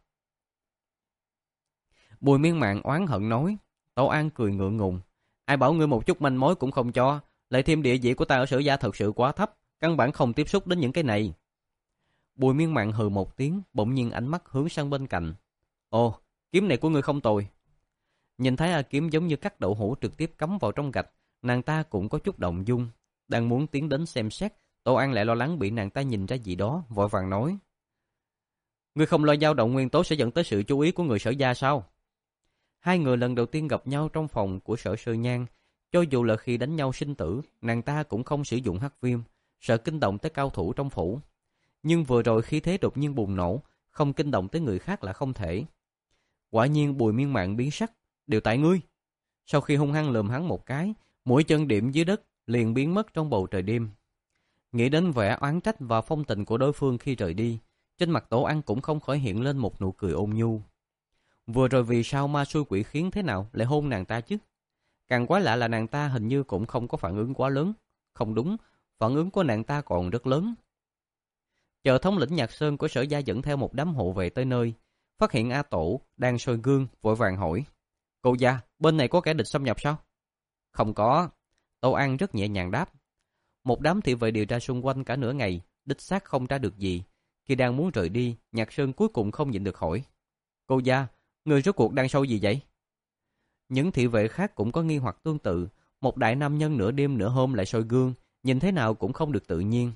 Bùi Miên Mạn oán hận nói. Tổ An cười ngượng ngùng. "Ai bảo ngươi một chút manh mối cũng không cho, lại thêm địa vị của ta ở Sở gia thật sự quá thấp, căn bản không tiếp xúc đến những cái này." Bùi Miên Mạn hừ một tiếng, bỗng nhiên ánh mắt hướng sang bên cạnh. "Ồ, kiếm này của ngươi không tồi." Nhìn thấy A kiếm giống như cắt đậu hũ trực tiếp cắm vào trong gạch, nàng ta cũng có chút động dung, đang muốn tiến đến xem xét, Tổ An lại lo lắng bị nàng ta nhìn ra gì đó, vội vàng nói: "Ngươi không lo dao động nguyên tố sẽ dẫn tới sự chú ý của người Sở gia sao?" Hai người lần đầu tiên gặp nhau trong phòng của Sở Sơ Nhan, cho dù là khi đánh nhau sinh tử, nàng ta cũng không sử dụng hắc viêm, sợ kinh động tới cao thủ trong phủ. Nhưng vừa rồi khí thế đột nhiên bùng nổ, không kinh động tới người khác là không thể. Quả nhiên Bùi Miên Mạn biến sắc, "Đều tại ngươi." Sau khi hung hăng lườm hắn một cái, mũi chân điểm dưới đất liền biến mất trong bầu trời đêm. Nghĩ đến vẻ oán trách và phong tình của đối phương khi rời đi, Trên mặt Tổ Ăn cũng không khỏi hiện lên một nụ cười ôn nhu. Vừa rồi vì sao ma xui quỷ khiến thế nào lại hôn nàng ta chứ? Càng quái lạ là nàng ta hình như cũng không có phản ứng quá lớn. Không đúng, phản ứng của nàng ta còn rất lớn. Chờ thống lĩnh Nhạc Sơn của Sở Gia dẫn theo một đám hộ vệ tới nơi, phát hiện A Tổ đang soi gương, vội vàng hỏi: Cô gia, bên này có kẻ địch xâm nhập sao? Không có. Tổ An rất nhẹ nhàng đáp. Một đám thị vệ điều tra xung quanh cả nửa ngày, đích xác không tra được gì. Khi đang muốn rời đi, Nhạc Sơn cuối cùng không nhịn được hỏi: Cô gia, người rốt cuộc đang sâu gì vậy? Những thị vệ khác cũng có nghi hoặc tương tự. Một đại nam nhân nửa đêm nửa hôm lại soi gương, nhìn thế nào cũng không được tự nhiên.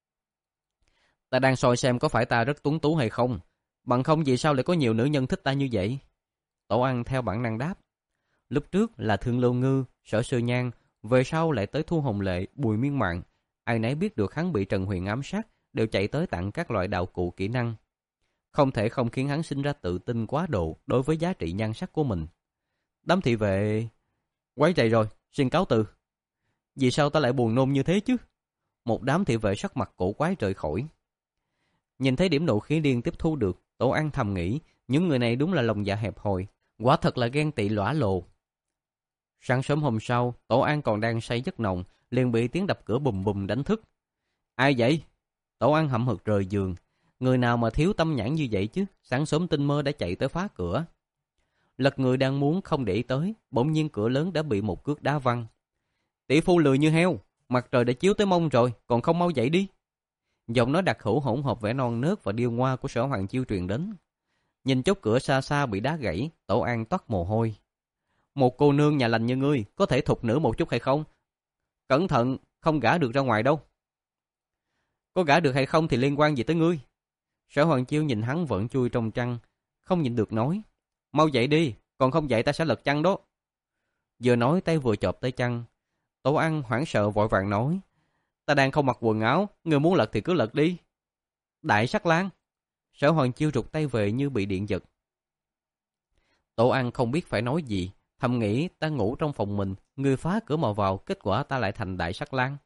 Ta đang soi xem có phải ta rất tuấn tú hay không. Bằng không vì sao lại có nhiều nữ nhân thích ta như vậy? Tổ Ăn theo bản năng đáp. Lúc trước là Thương Lâu Ngư, Sở Sơ Nhan, về sau lại tới Thu Hồng Lệ, Bùi Miên Mạn. Ai nấy biết được hắn bị Trần Huyền ám sát, đều chạy tới tặng các loại đạo cụ kỹ năng. Không thể không khiến hắn sinh ra tự tin quá độ đối với giá trị nhan sắc của mình. Đám thị vệ... Quấy rầy rồi, xin cáo từ. Vì sao ta lại buồn nôn như thế chứ? Một đám thị vệ sắc mặt cổ quái rời khỏi. Nhìn thấy điểm nộ khí điên tiếp thu được, Tổ Ăn thầm nghĩ, những người này đúng là lòng dạ hẹp hòi, quả thật là ghen tị lõa lồ. Sáng sớm hôm sau, Tổ An còn đang say giấc nồng, liền bị tiếng đập cửa bùm bùm đánh thức. Ai vậy? Tổ An hậm hực rời giường. Người nào mà thiếu tâm nhãn như vậy chứ, sáng sớm tinh mơ đã chạy tới phá cửa. Lật người đang muốn không để ý tới, bỗng nhiên cửa lớn đã bị một cước đá văng. Tỷ phu lười như heo, mặt trời đã chiếu tới mông rồi, còn không mau dậy đi. Giọng nói đặc hữu hỗn hợp vẻ non nớt và điêu ngoa của Sở Hoàng Chiêu truyền đến. Nhìn chốt cửa xa xa bị đá gãy, Tổ An toát mồ hôi. Một cô nương nhà lành như ngươi, có thể thục nữ một chút hay không? Cẩn thận, không gả được ra ngoài đâu. Có gả được hay không thì liên quan gì tới ngươi? Sở Hoàng Chiêu nhìn hắn vẫn chui trong chăn, không nhịn được nói. Mau dậy đi, còn không dậy ta sẽ lật chăn đó. Vừa nói tay vừa chộp tới chăn. Tổ An hoảng sợ vội vàng nói. Ta đang không mặc quần áo, ngươi muốn lật thì cứ lật đi. Đại Sắc Lang. Sở Hoàng Chiêu rụt tay về như bị điện giật. Tổ An không biết phải nói gì, thầm nghĩ ta ngủ trong phòng mình, ngươi phá cửa mà vào, kết quả ta lại thành Đại Sắc Lang.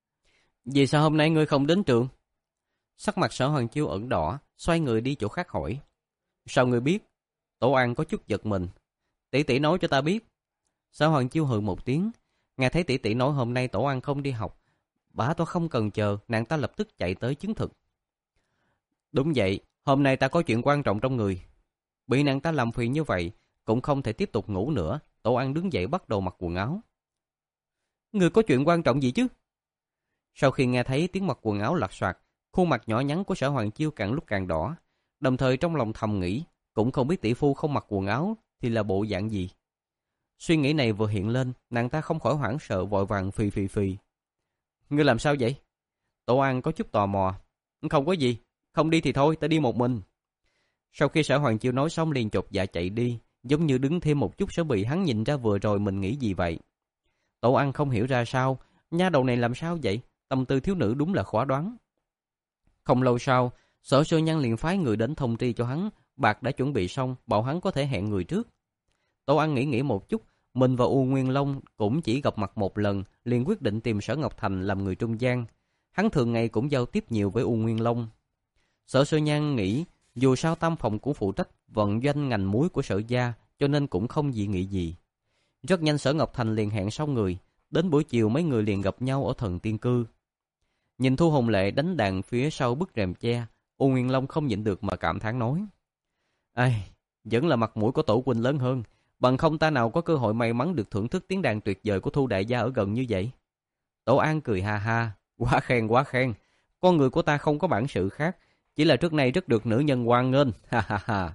Vì sao hôm nay ngươi không đến trường? Sắc mặt Sở Hoàng Chiêu ửng đỏ, xoay người đi chỗ khác hỏi. Sao ngươi biết? Tổ An có chút giật mình. Tỷ tỷ nói cho ta biết. Sở Hoàng Chiêu hừ một tiếng. Nghe thấy tỷ tỷ nói hôm nay Tổ An không đi học, bà tôi không cần chờ, nàng ta lập tức chạy tới chứng thực. Đúng vậy, hôm nay ta có chuyện quan trọng trong người. Bị nàng ta làm phiền như vậy, cũng không thể tiếp tục ngủ nữa. Tổ An đứng dậy bắt đầu mặc quần áo. Người có chuyện quan trọng gì chứ? Sau khi nghe thấy tiếng mặc quần áo lặt soạt, khuôn mặt nhỏ nhắn của Sở Hoàng Chiêu càng lúc càng đỏ. Đồng thời trong lòng thầm nghĩ, cũng không biết tỷ phu không mặc quần áo thì là bộ dạng gì. Suy nghĩ này vừa hiện lên, nàng ta không khỏi hoảng sợ vội vàng phì phì phì. Ngươi làm sao vậy? Tổ An có chút tò mò. Không có gì, không đi thì thôi, ta đi một mình. Sau khi Sở Hoàng Chiêu nói xong liền chột dạ chạy đi, giống như đứng thêm một chút sẽ bị hắn nhìn ra vừa rồi mình nghĩ gì vậy. Tổ An không hiểu ra sao, nha đầu này làm sao vậy, tâm tư thiếu nữ đúng là khó đoán. Không lâu sau, Sở Sơ Nhan liền phái người đến thông tri cho hắn, bạc đã chuẩn bị xong, bảo hắn có thể hẹn người trước. Tổ An nghĩ nghĩ một chút, mình và U Nguyên Long cũng chỉ gặp mặt một lần, liền quyết định tìm Sở Ngọc Thành làm người trung gian. Hắn thường ngày cũng giao tiếp nhiều với U Nguyên Long. Sở Sơ Nhan nghĩ, dù sao tam phòng cũng phụ trách vận doanh ngành muối của Sở gia, cho nên cũng không dị nghị gì. Rất nhanh Sở Ngọc Thành liền hẹn xong người, đến buổi chiều mấy người liền gặp nhau ở Thần Tiên Cư. Nhìn Thu Hồng Lệ đánh đàn phía sau bức rèm che, U Nguyên Long không nhịn được mà cảm thán nói. Ai, vẫn là mặt mũi của Tổ huynh lớn hơn, bằng không ta nào có cơ hội may mắn được thưởng thức tiếng đàn tuyệt vời của Thu đại gia ở gần như vậy. Tổ An cười ha ha, quá khen quá khen, con người của ta không có bản sự khác, chỉ là trước nay rất được nữ nhân hoan nghênh, ha ha ha.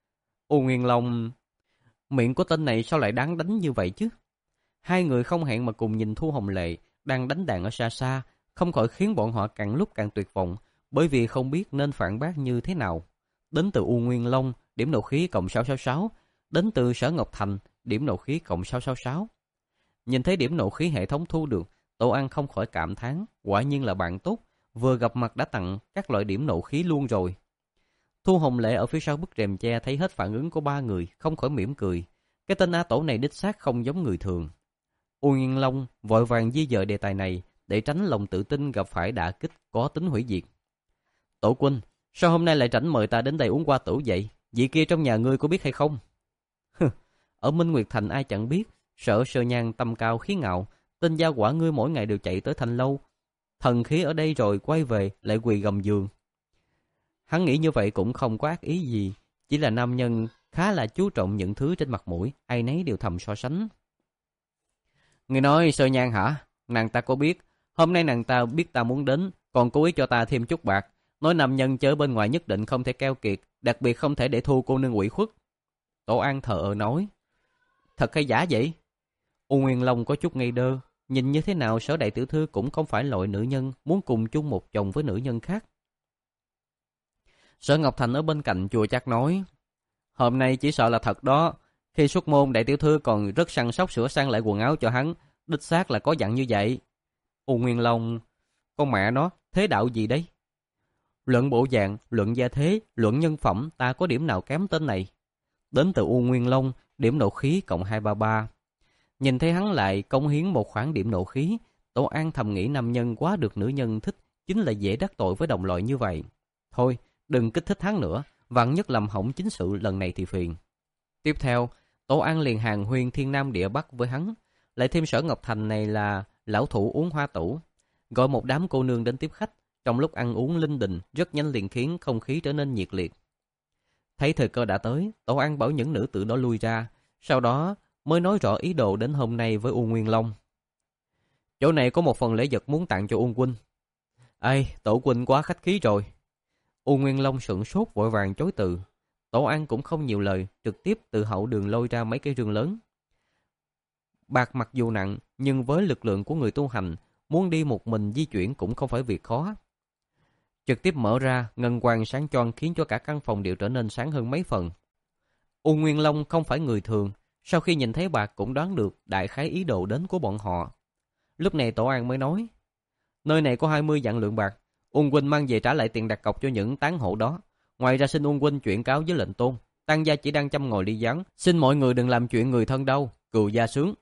U Nguyên Long, miệng của tên này sao lại đáng đánh như vậy chứ? Hai người không hẹn mà cùng nhìn Thu Hồng Lệ đang đánh đàn ở xa xa, không khỏi khiến bọn họ càng lúc càng tuyệt vọng, bởi vì không biết nên phản bác như thế nào. Đến từ U Nguyên Long, điểm nộ khí cộng sáu sáu sáu, đến từ Sở Ngọc Thành, điểm nộ khí cộng sáu sáu sáu. Nhìn thấy điểm nộ khí hệ thống thu được, Tổ An không khỏi cảm thán, quả nhiên là bạn tốt, vừa gặp mặt đã tặng các loại điểm nộ khí luôn rồi. Thu Hồng Lệ ở phía sau bức rèm che thấy hết phản ứng của ba người, không khỏi mỉm cười. Cái tên A Tổ này đích xác không giống người thường. U Nguyên Long vội vàng di dời đề tài này để tránh lòng tự tin gặp phải đả kích có tính hủy diệt. Tổ huynh, Sao hôm nay lại rảnh mời ta đến đây uống hoa tửu vậy? Vị kia trong nhà ngươi có biết hay không? Ở Minh Nguyệt Thành ai chẳng biết, Sở Sơ Nhan tâm cao khí ngạo, tên gia quả ngươi mỗi ngày đều chạy tới Thanh lâu, thần khí ở đây rồi quay về lại quỳ gầm giường. Hắn nghĩ như vậy cũng không có ác ý gì, chỉ là nam nhân khá là chú trọng những thứ trên mặt mũi, ai nấy đều thầm so sánh. Ngươi nói Sơ Nhan hả? Nàng ta có biết, hôm nay nàng ta biết ta muốn đến, còn cố ý cho ta thêm chút bạc, nói nam nhân chớ bên ngoài nhất định không thể keo kiệt, đặc biệt không thể để thu cô nương ủy khuất. Tổ An thờ ơ nói, thật hay giả vậy? U Nguyên Long có chút ngây đơ, nhìn như thế nào Sở đại tiểu thư cũng không phải loại nữ nhân muốn cùng chung một chồng với nữ nhân khác. Sở Ngọc Thành ở bên cạnh chùa chắc nói, hôm nay chỉ sợ là thật đó, khi xuất môn đại tiểu thư còn rất săn sóc sửa sang lại quần áo cho hắn, đích xác là có dặn như vậy. U Nguyên Long, con mẹ nó, thế đạo gì đấy? Luận bộ dạng, luận gia thế, luận nhân phẩm, ta có điểm nào kém tên này? Đến từ U Nguyên Long, điểm nộ khí cộng hai trăm ba mươi ba. Nhìn thấy hắn lại cống hiến một khoản điểm nộ khí, Tổ An thầm nghĩ nam nhân quá được nữ nhân thích, chính là dễ đắc tội với đồng loại như vậy. Thôi, đừng kích thích hắn nữa, vạn nhất làm hỏng chính sự lần này thì phiền. Tiếp theo, Tổ An liền hàng huyên thiên nam địa bắc với hắn, lại thêm Sở Ngọc Thành này là lão thủ uống hoa tửu, gọi một đám cô nương đến tiếp khách. Trong lúc ăn uống linh đình, rất nhanh liền khiến không khí trở nên nhiệt liệt. Thấy thời cơ đã tới, Tổ An bảo những nữ tử đó lui ra, sau đó mới nói rõ ý đồ đến hôm nay với U Nguyên Long. Chỗ này có một phần lễ vật muốn tặng cho Uông huynh. Ây, Tổ huynh quá khách khí rồi. U Nguyên Long sửng sốt vội vàng chối từ. Tổ An cũng không nhiều lời, trực tiếp từ hậu đường lôi ra mấy cái rương lớn. Bạc mặc dù nặng, nhưng với lực lượng của người tu hành, muốn đi một mình di chuyển cũng không phải việc khó. Trực tiếp mở ra, ngân quang sáng choang khiến cho cả căn phòng đều trở nên sáng hơn mấy phần. U Nguyên Long không phải người thường, sau khi nhìn thấy bạc cũng đoán được đại khái ý đồ đến của bọn họ. Lúc này Tổ An mới nói, nơi này có hai mươi vạn lượng bạc, Uông huynh mang về trả lại tiền đặt cọc cho những tán hộ đó. Ngoài ra xin Uông huynh chuyển cáo với lệnh tôn, Tăng gia chỉ đang chăm ngồi ly gián, xin mọi người đừng làm chuyện người thân đâu, cừu gia sướng.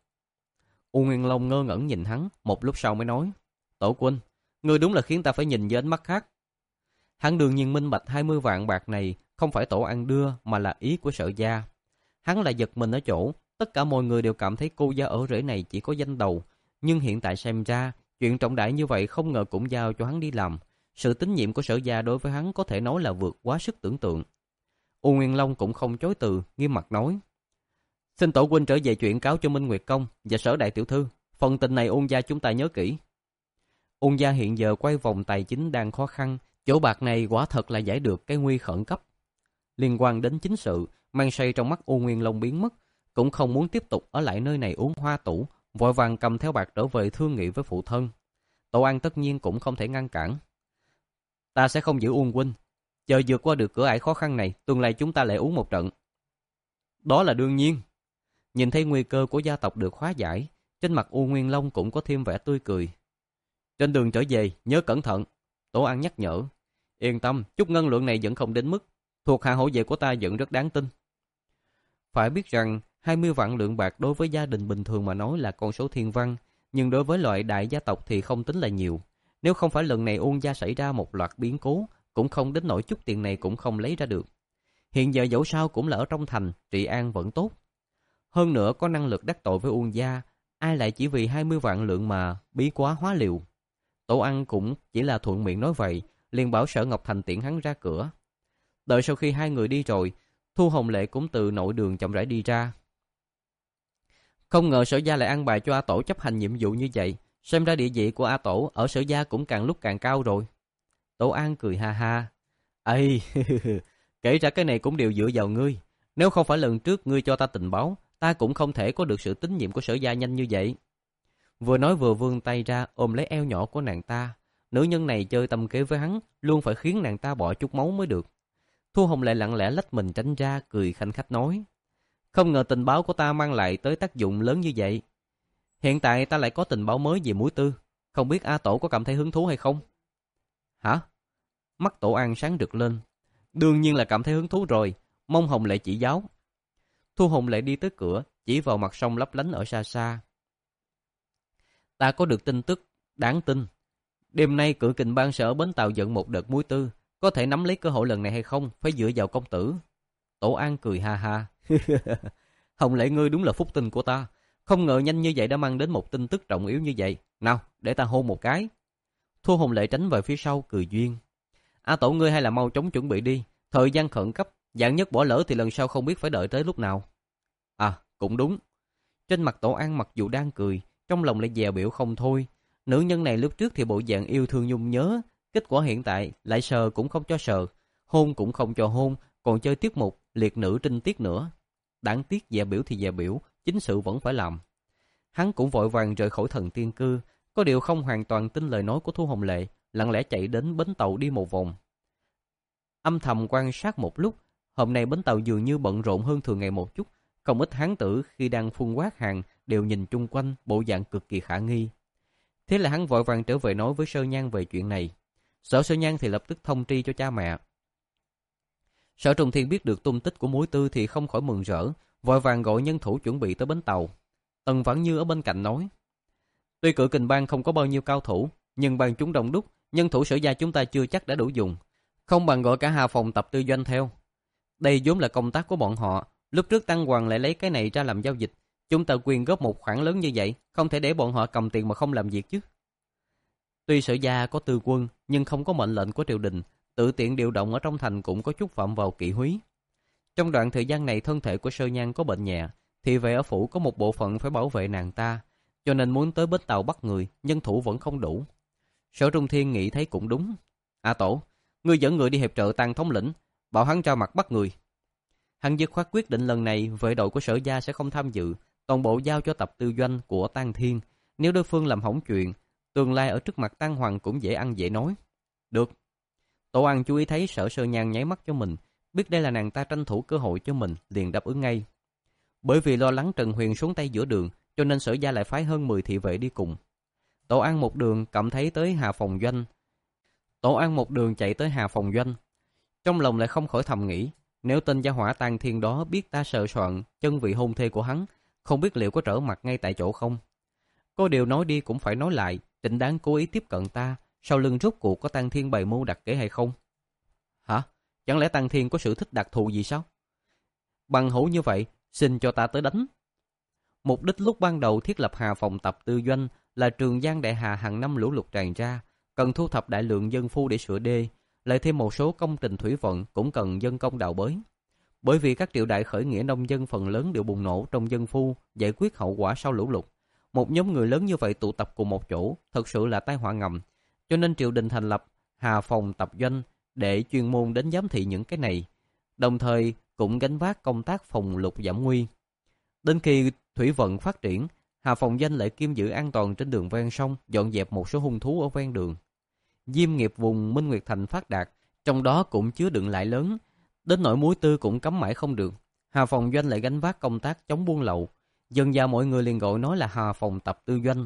U Nguyên Long ngơ ngẩn nhìn hắn, một lúc sau mới nói, Tổ huynh, ngươi đúng là khiến ta phải nhìn với ánh mắt khác. Hắn đương nhiên minh bạch hai mươi vạn bạc này không phải Tổ An đưa mà là ý của Sở gia. Hắn lại giật mình ở chỗ, tất cả mọi người đều cảm thấy cô gia ở rễ này chỉ có danh đầu, nhưng hiện tại xem ra, chuyện trọng đại như vậy không ngờ cũng giao cho hắn đi làm. Sự tín nhiệm của Sở gia đối với hắn có thể nói là vượt quá sức tưởng tượng. U Nguyên Long cũng không chối từ, nghiêm mặt nói, xin Tổ huynh trở về chuyện cáo cho Minh Nguyệt Công và Sở đại tiểu thư, phần tình này Uông gia chúng ta nhớ kỹ. Uông gia hiện giờ quay vòng tài chính đang khó khăn, chỗ bạc này quả thật là giải được cái nguy khẩn cấp. Liên quan đến chính sự, mang say trong mắt U Nguyên Long biến mất, cũng không muốn tiếp tục ở lại nơi này uống hoa tửu, vội vàng cầm theo bạc trở về thương nghị với phụ thân. Tổ An tất nhiên cũng không thể ngăn cản. Ta sẽ không giữ Uông huynh, chờ vượt qua được cửa ải khó khăn này, tương lai chúng ta lại uống một trận. Đó là đương nhiên. Nhìn thấy nguy cơ của gia tộc được hóa giải, trên mặt U Nguyên Long cũng có thêm vẻ tươi cười. Trên đường trở về, nhớ cẩn thận. Tổ An nhắc nhở. Yên tâm, chút ngân lượng này vẫn không đến mức. Thuộc hạ hổ vệ của ta vẫn rất đáng tin. Phải biết rằng, hai mươi vạn lượng bạc đối với gia đình bình thường mà nói là con số thiên văn, nhưng đối với loại đại gia tộc thì không tính là nhiều. Nếu không phải lần này Uông gia xảy ra một loạt biến cố, cũng không đến nỗi chút tiền này cũng không lấy ra được. Hiện giờ dẫu sao cũng là ở trong thành, trị an vẫn tốt. Hơn nữa có năng lực đắc tội với Uông gia, ai lại chỉ vì hai mươi vạn lượng mà bí quá hóa liều. Tổ An cũng chỉ là thuận miệng nói vậy, liền bảo Sở Ngọc Thành tiễn hắn ra cửa. Đợi sau khi hai người đi rồi, Thu Hồng Lệ cũng từ nội đường chậm rãi đi ra. Không ngờ Sở gia lại ăn bài cho A Tổ chấp hành nhiệm vụ như vậy, xem ra địa vị của A Tổ ở Sở gia cũng càng lúc càng cao rồi. Tổ An cười ha ha. Ây, kể ra cái này cũng đều dựa vào ngươi. Nếu không phải lần trước ngươi cho ta tình báo, ta cũng không thể có được sự tín nhiệm của Sở gia nhanh như vậy. Vừa nói vừa vươn tay ra ôm lấy eo nhỏ của nàng ta. Nữ nhân này chơi tâm kế với hắn, luôn phải khiến nàng ta bỏ chút máu mới được. Thu Hồng lại lặng lẽ lách mình tránh ra, cười khanh khách nói, không ngờ tình báo của ta mang lại tới tác dụng lớn như vậy. Hiện tại ta lại có tình báo mới về muối tư, không biết A Tổ có cảm thấy hứng thú hay không? Hả? Mắt Tổ An sáng rực lên. Đương nhiên là cảm thấy hứng thú rồi, mong Hồng Lệ chỉ giáo. Thu Hồng Lệ đi tới cửa, chỉ vào mặt sông lấp lánh ở xa xa. Ta có được tin tức đáng tin. Đêm nay Cự Kình Ban Sở bến tàu dẫn một đợt muối tư, Có thể nắm lấy cơ hội lần này hay không, phải dựa vào công tử. Tổ An cười ha ha. Hồng Lệ ngươi đúng là phúc tinh của ta. Không ngờ nhanh như vậy đã mang đến một tin tức trọng yếu như vậy. Nào, để ta hôn một cái. Thu Hồng Lệ tránh về phía sau cười duyên. A Tổ ngươi hay là mau chóng chuẩn bị đi. Thời gian khẩn cấp, vạn nhất bỏ lỡ thì lần sau không biết phải đợi tới lúc nào. À, cũng đúng. Trên mặt Tổ An mặc dù đang cười, trong lòng lại dè biểu không thôi. Nữ nhân này lúc trước thì bộ dạng yêu thương nhung nhớ, kết quả hiện tại lại sờ cũng không cho sờ, hôn cũng không cho hôn, còn chơi tiết mục liệt nữ trinh tiết nữa. Đáng tiếc dè biểu thì dè biểu, chính sự vẫn phải làm. Hắn cũng vội vàng rời khỏi Thần Tiên Cư, có điều không hoàn toàn tin lời nói của Thu Hồng Lệ, lặng lẽ chạy đến bến tàu đi một vòng. Âm thầm quan sát một lúc, hôm nay bến tàu dường như bận rộn hơn thường ngày một chút, không ít hán tử khi đang phun quát hàng đều nhìn chung quanh, bộ dạng cực kỳ khả nghi. Thế là hắn vội vàng trở về nói với Sơ Nhan về chuyện này. Sở Sơ Nhan thì lập tức thông tri cho cha mẹ. Sở Trùng Thiên biết được tung tích của Muối Tư thì không khỏi mừng rỡ, vội vàng gọi nhân thủ chuẩn bị tới bến tàu. Tần Vãn Như ở bên cạnh nói: Tuy Cự Kình Bang không có bao nhiêu cao thủ, nhưng bang chúng đông đúc, nhân thủ Sở gia chúng ta chưa chắc đã đủ dùng, không bằng gọi cả Hà Phòng Tập Tư Doanh theo. Đây vốn là công tác của bọn họ, lúc trước Tăng Hoàng lại lấy cái này ra làm giao dịch, chúng ta quyên góp một khoản lớn như vậy, không thể để bọn họ cầm tiền mà không làm việc chứ. Tuy Sở gia có tư quân, nhưng không có mệnh lệnh của triều đình, tự tiện điều động ở trong thành cũng có chút phạm vào kỵ húy. Trong đoạn thời gian này thân thể của Sơ Nhan có bệnh nhẹ, thì về ở phủ có một bộ phận phải bảo vệ nàng ta, cho nên muốn tới bến tàu bắt người, nhân thủ vẫn không đủ. Sở Trung Thiên nghĩ thấy cũng đúng. A Tổ, ngươi dẫn người đi hiệp trợ Tang thống lĩnh, bảo hắn ra mặt bắt người. Hắn dứt khoát quyết định lần này vệ đội của Sở gia sẽ không tham dự, toàn bộ giao cho Tập Tư Doanh của Tang Thiên. Nếu đối phương làm hỏng chuyện, tương lai ở trước mặt Tang Hoàng cũng dễ ăn dễ nói. Được. Tổ An chú ý thấy Sở Sơ Nhan nháy mắt cho mình, biết đây là nàng ta tranh thủ cơ hội cho mình, liền đáp ứng ngay. Bởi vì lo lắng Trần Huyền xuống tay giữa đường, cho nên Sở gia lại phái hơn mười thị vệ đi cùng. Tổ An một đường cảm thấy tới Hà Phòng Doanh. Tổ An một đường chạy tới Hà Phòng Doanh. Trong lòng lại không khỏi thầm nghĩ, nếu tên gia hỏa Tang Thiên đó biết ta sờ soạn chân vị hôn thê của hắn, không biết liệu có trở mặt ngay tại chỗ không. Có điều nói đi cũng phải nói lại, Trịnh Đáng cố ý tiếp cận ta, sau lưng rốt cuộc có Tang Thiên bày mưu đặt kế hay không? Hả? Chẳng lẽ Tang Thiên có sự thích đặc thù gì sao? Bằng hữu như vậy, xin cho ta tới đánh. Mục đích lúc ban đầu thiết lập Hà Phòng Tập Tư Doanh là Trường Giang Đại Hà hàng năm lũ lụt tràn ra, cần thu thập đại lượng dân phu để sửa đê, lại thêm một số công trình thủy vận cũng cần dân công đào bới. Bởi vì các triều đại khởi nghĩa nông dân phần lớn đều bùng nổ trong dân phu, giải quyết hậu quả sau lũ lụt. Một nhóm người lớn như vậy tụ tập cùng một chỗ, thật sự là tai họa ngầm. Cho nên triều đình thành lập Hà Phòng Tập Doanh để chuyên môn đến giám thị những cái này, đồng thời cũng gánh vác công tác phòng lụt giảm nguy. Đến khi thủy vận phát triển, Hà Phòng Doanh lại kiêm giữ an toàn trên đường ven sông, dọn dẹp một số hung thú ở ven đường. Diêm nghiệp vùng Minh Nguyệt Thành phát đạt, trong đó cũng chứa đựng lãi lớn, đến nỗi Muối Tư cũng cấm mãi không được. Hà Phòng Doanh lại gánh vác công tác chống buôn lậu, dần dà mọi người liền gọi nó là Hà Phòng Tập Tư Doanh.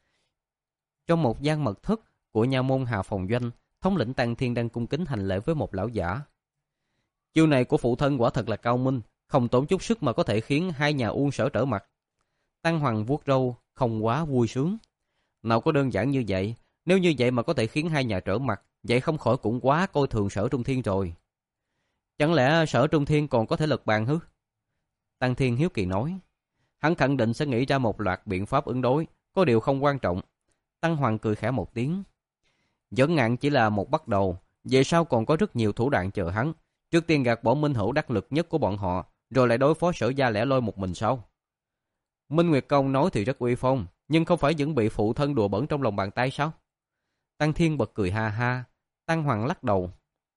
Trong một gian mật thất của nha môn Hà Phòng Doanh, thống lĩnh Tang Thiên đang cung kính hành lễ với một lão giả. Chiêu này của phụ thân quả thật là cao minh, không tốn chút sức mà có thể khiến hai nhà Uông Sở trở mặt. Tăng Hoàng vuốt râu, không quá vui sướng. Nào có đơn giản như vậy, nếu như vậy mà có thể khiến hai nhà trở mặt, vậy không khỏi cũng quá coi thường Sở Trung Thiên rồi. Chẳng lẽ Sở Trung Thiên còn có thể lật bàn hứ? Tăng Thiên hiếu kỳ nói. Hắn khẳng định sẽ nghĩ ra một loạt biện pháp ứng đối, có điều không quan trọng. Tăng Hoàng cười khẽ một tiếng. Vấn nạn chỉ là một bắt đầu, về sau còn có rất nhiều thủ đoạn chờ hắn. Trước tiên gạt bỏ minh hữu đắc lực nhất của bọn họ, rồi lại đối phó Sở gia lẻ loi một mình sau. Minh Nguyệt Công nói thì rất uy phong, nhưng không phải vẫn bị phụ thân đùa bỡn trong lòng bàn tay sao? Tăng Thiên bật cười ha ha. Tăng Hoàng lắc đầu.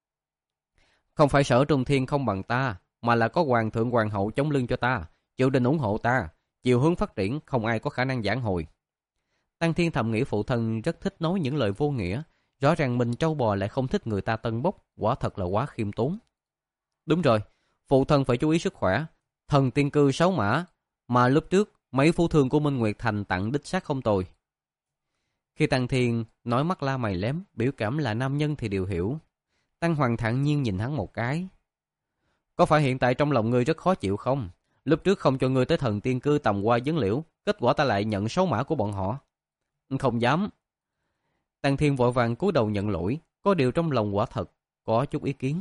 Không phải Sở Trung Thiên không bằng ta, mà là có hoàng thượng hoàng hậu chống lưng cho ta, triều đình ủng hộ ta, chiều hướng phát triển không ai có khả năng giảng hồi. Tăng Thiên thầm nghĩ phụ thân rất thích nói những lời vô nghĩa, rõ ràng mình trâu bò lại không thích người ta tân bốc, quả thật là quá khiêm tốn. Đúng rồi, phụ thân phải chú ý sức khỏe. Thần Tiên Cư sáu mã mà lúc trước mấy phu thương của Minh Nguyệt Thành tặng đích xác không tồi. Khi Tăng Thiên nói mắt la mày lém, biểu cảm là nam nhân thì đều hiểu. Tăng Hoàng thản nhiên nhìn hắn một cái. Có phải hiện tại trong lòng ngươi rất khó chịu không? Lúc trước không cho ngươi tới Thần Tiên Cư tầm qua vấn liễu, kết quả ta lại nhận sáu mã của bọn họ. Không dám. Tăng Thiên vội vàng cúi đầu nhận lỗi, có điều trong lòng quả thật có chút ý kiến.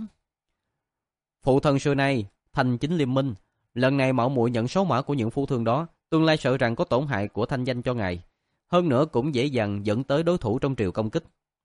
Phụ thân xưa nay thành chính liêm minh, lần này mạo muội nhận số mã của những phu thương đó, tương lai sợ rằng có tổn hại của thanh danh cho ngài, hơn nữa cũng dễ dàng dẫn tới đối thủ trong triều công kích.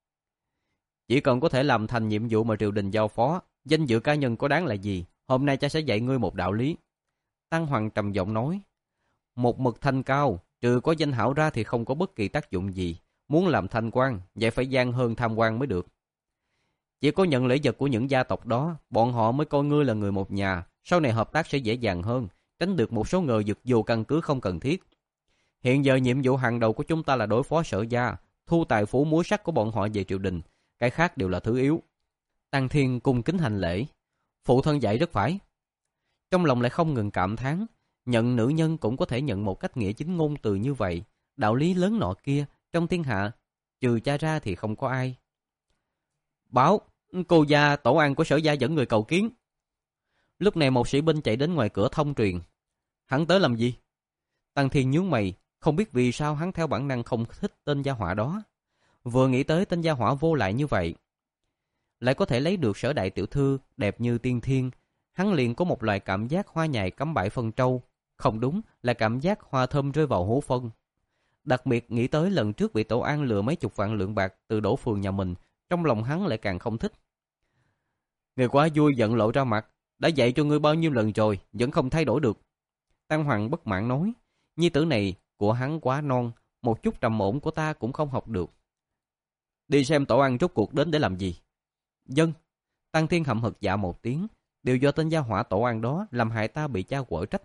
Chỉ cần có thể làm thành nhiệm vụ mà triều đình giao phó, danh dự cá nhân có đáng là gì, hôm nay cha sẽ dạy ngươi một đạo lý. Tăng Hoàng trầm giọng nói, một mực thanh cao, trừ có danh hảo ra thì không có bất kỳ tác dụng gì, muốn làm thanh quan, vậy phải gian hơn tham quan mới được. Chỉ có nhận lễ vật của những gia tộc đó, bọn họ mới coi ngươi là người một nhà, sau này hợp tác sẽ dễ dàng hơn, tránh được một số ngờ vực vô căn cứ không cần thiết. Hiện giờ nhiệm vụ hàng đầu của chúng ta là đối phó Sở gia, thu tài phú múa sắc của bọn họ về triều đình, cái khác đều là thứ yếu. Tăng Thiên cung kính hành lễ, phụ thân dạy rất phải. Trong lòng lại không ngừng cảm thán, nhận nữ nhân cũng có thể nhận một cách nghĩa chính ngôn từ như vậy, đạo lý lớn nọ kia, trong thiên hạ, trừ cha ra thì không có ai. Báo, cô gia tổ an của Sở gia dẫn người cầu kiến. Lúc này một sĩ binh chạy đến ngoài cửa thông truyền. Hắn tới làm gì? Tăng Thiên nhướng mày, không biết vì sao hắn theo bản năng không thích tên gia hỏa đó. Vừa nghĩ tới tên gia hỏa vô lại như vậy, lại có thể lấy được Sở đại tiểu thư đẹp như tiên thiên, hắn liền có một loại cảm giác hoa nhài cắm bãi phân trâu, không đúng là cảm giác hoa thơm rơi vào hố phân. Đặc biệt nghĩ tới lần trước bị Tổ An lừa mấy chục vạn lượng bạc từ Đỗ Phường nhà mình, trong lòng hắn lại càng không thích. Người quá vui giận lộ ra mặt, đã dạy cho ngươi bao nhiêu lần rồi, vẫn không thay đổi được. Tăng Hoàng bất mãn nói, nhi tử này của hắn quá non, một chút trầm ổn của ta cũng không học được. Đi xem Tổ An rốt cuộc đến để làm gì? Dân. Tăng Thiên hậm hực dạ một tiếng, đều do tên gia hỏa Tổ An đó làm hại ta bị cha quở trách.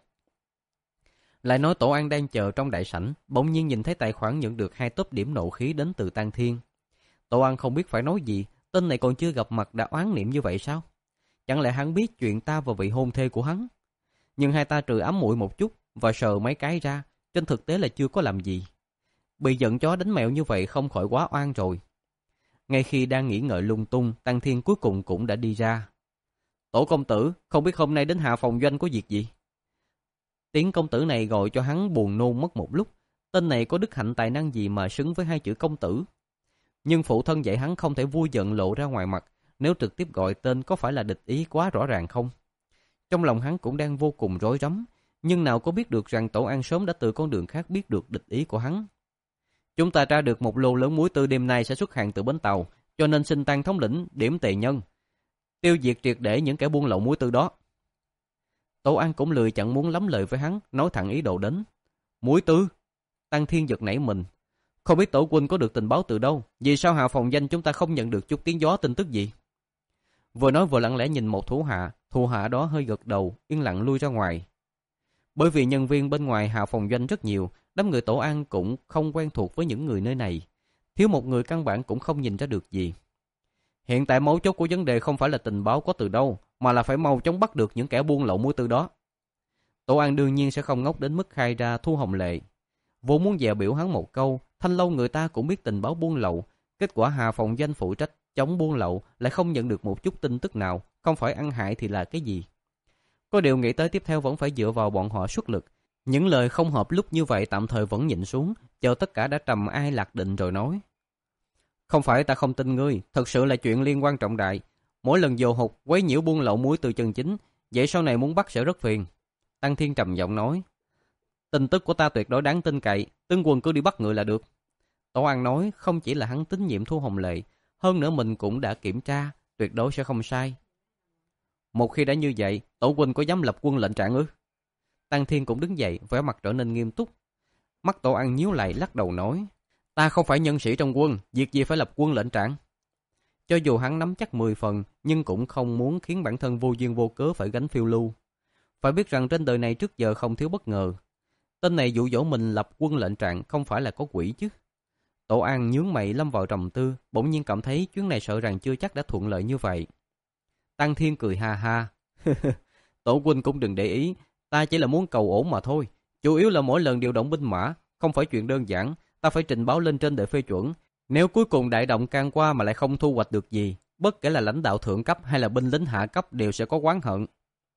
Lại nói Tổ An đang chờ trong đại sảnh, bỗng nhiên nhìn thấy tài khoản nhận được hai tốp điểm nộ khí đến từ Tăng Thiên. Tổ An không biết phải nói gì, tên này còn chưa gặp mặt đã oán niệm như vậy sao? Chẳng lẽ hắn biết chuyện ta và vị hôn thê của hắn? Nhưng hai ta trừ ấm muội một chút và sờ mấy cái ra, trên thực tế là chưa có làm gì. Bị giận chó đánh mèo như vậy không khỏi quá oan rồi. Ngay khi đang nghĩ ngợi lung tung, Tăng Thiên cuối cùng cũng đã đi ra. Tổ công tử, không biết hôm nay đến hạ phòng doanh có việc gì? Tiếng công tử này gọi cho hắn buồn nôn mất một lúc. Tên này có đức hạnh tài năng gì mà xứng với hai chữ công tử? Nhưng phụ thân dạy hắn không thể vui giận lộ ra ngoài mặt, nếu trực tiếp gọi tên có phải là địch ý quá rõ ràng không? Trong lòng hắn cũng đang vô cùng rối rắm, nhưng nào có biết được rằng Tổ An sớm đã từ con đường khác biết được địch ý của hắn. Chúng ta tra được một lô lớn muối tươi đêm nay sẽ xuất hàng từ bến tàu, cho nên xin Tăng thống lĩnh điểm tề nhân, tiêu diệt triệt để những kẻ buôn lậu muối tươi đó. Tổ An cũng lười chẳng muốn lắm lời với hắn, nói thẳng ý đồ đến. Muối tươi? Tăng Thiên giật nảy mình. Không biết Tổ huynh có được tình báo từ đâu, vì sao hạ phòng danh chúng ta không nhận được chút tiếng gió tin tức gì? Vừa nói vừa lặng lẽ nhìn một thủ hạ, thủ hạ đó hơi gật đầu, yên lặng lui ra ngoài. Bởi vì nhân viên bên ngoài hạ phòng doanh rất nhiều, đám người Tổ An cũng không quen thuộc với những người nơi này. Thiếu một người căn bản cũng không nhìn ra được gì. Hiện tại mấu chốt của vấn đề không phải là tình báo có từ đâu, mà là phải mau chóng bắt được những kẻ buôn lậu muối tươi đó. Tổ An đương nhiên sẽ không ngốc đến mức khai ra Thu Hồng Lệ. Vốn muốn dè biểu hắn một câu, thanh lâu người ta cũng biết tình báo buôn lậu, kết quả hạ phòng doanh phụ trách chống buôn lậu lại không nhận được một chút tin tức nào, không phải ăn hại thì là cái gì. Có điều nghĩ tới tiếp theo vẫn phải dựa vào bọn họ xuất lực. Những lời không hợp lúc như vậy tạm thời vẫn nhịn xuống, chờ tất cả đã trầm ai lạc định rồi nói. Không phải ta không tin ngươi, thật sự là chuyện liên quan trọng đại. Mỗi lần dồ hụt, quấy nhiễu buôn lậu muối từ chân chính, vậy sau này muốn bắt sẽ rất phiền. Tăng Thiên trầm giọng nói. Tin tức của ta tuyệt đối đáng tin cậy, Tướng quân cứ đi bắt người là được. Tổ An nói không chỉ là hắn tín nhiệm Thu Hồng Lệ, hơn nữa mình cũng đã kiểm tra, tuyệt đối sẽ không sai. Một khi đã như vậy, Tổ huynh có dám lập quân lệnh trạng ư? Tăng Thiên cũng đứng dậy, vẻ mặt trở nên nghiêm túc. Mắt Tổ An nhíu lại lắc đầu nói. Ta không phải nhân sĩ trong quân, việc gì phải lập quân lệnh trạng? Cho dù hắn nắm chắc mười phần, nhưng cũng không muốn khiến bản thân vô duyên vô cớ phải gánh phiêu lưu. Phải biết rằng trên đời này trước giờ không thiếu bất ngờ. Tên này dụ dỗ mình lập quân lệnh trạng không phải là có quỷ chứ. Tổ An nhướng mày lâm vào trầm tư, bỗng nhiên cảm thấy chuyến này sợ rằng chưa chắc đã thuận lợi như vậy. Tăng Thiên cười ha ha. Tổ huynh cũng đừng để ý, ta chỉ là muốn cầu ổn mà thôi. Chủ yếu là mỗi lần điều động binh mã, không phải chuyện đơn giản, ta phải trình báo lên trên để phê chuẩn. Nếu cuối cùng đại động can qua mà lại không thu hoạch được gì, bất kể là lãnh đạo thượng cấp hay là binh lính hạ cấp đều sẽ có oán hận.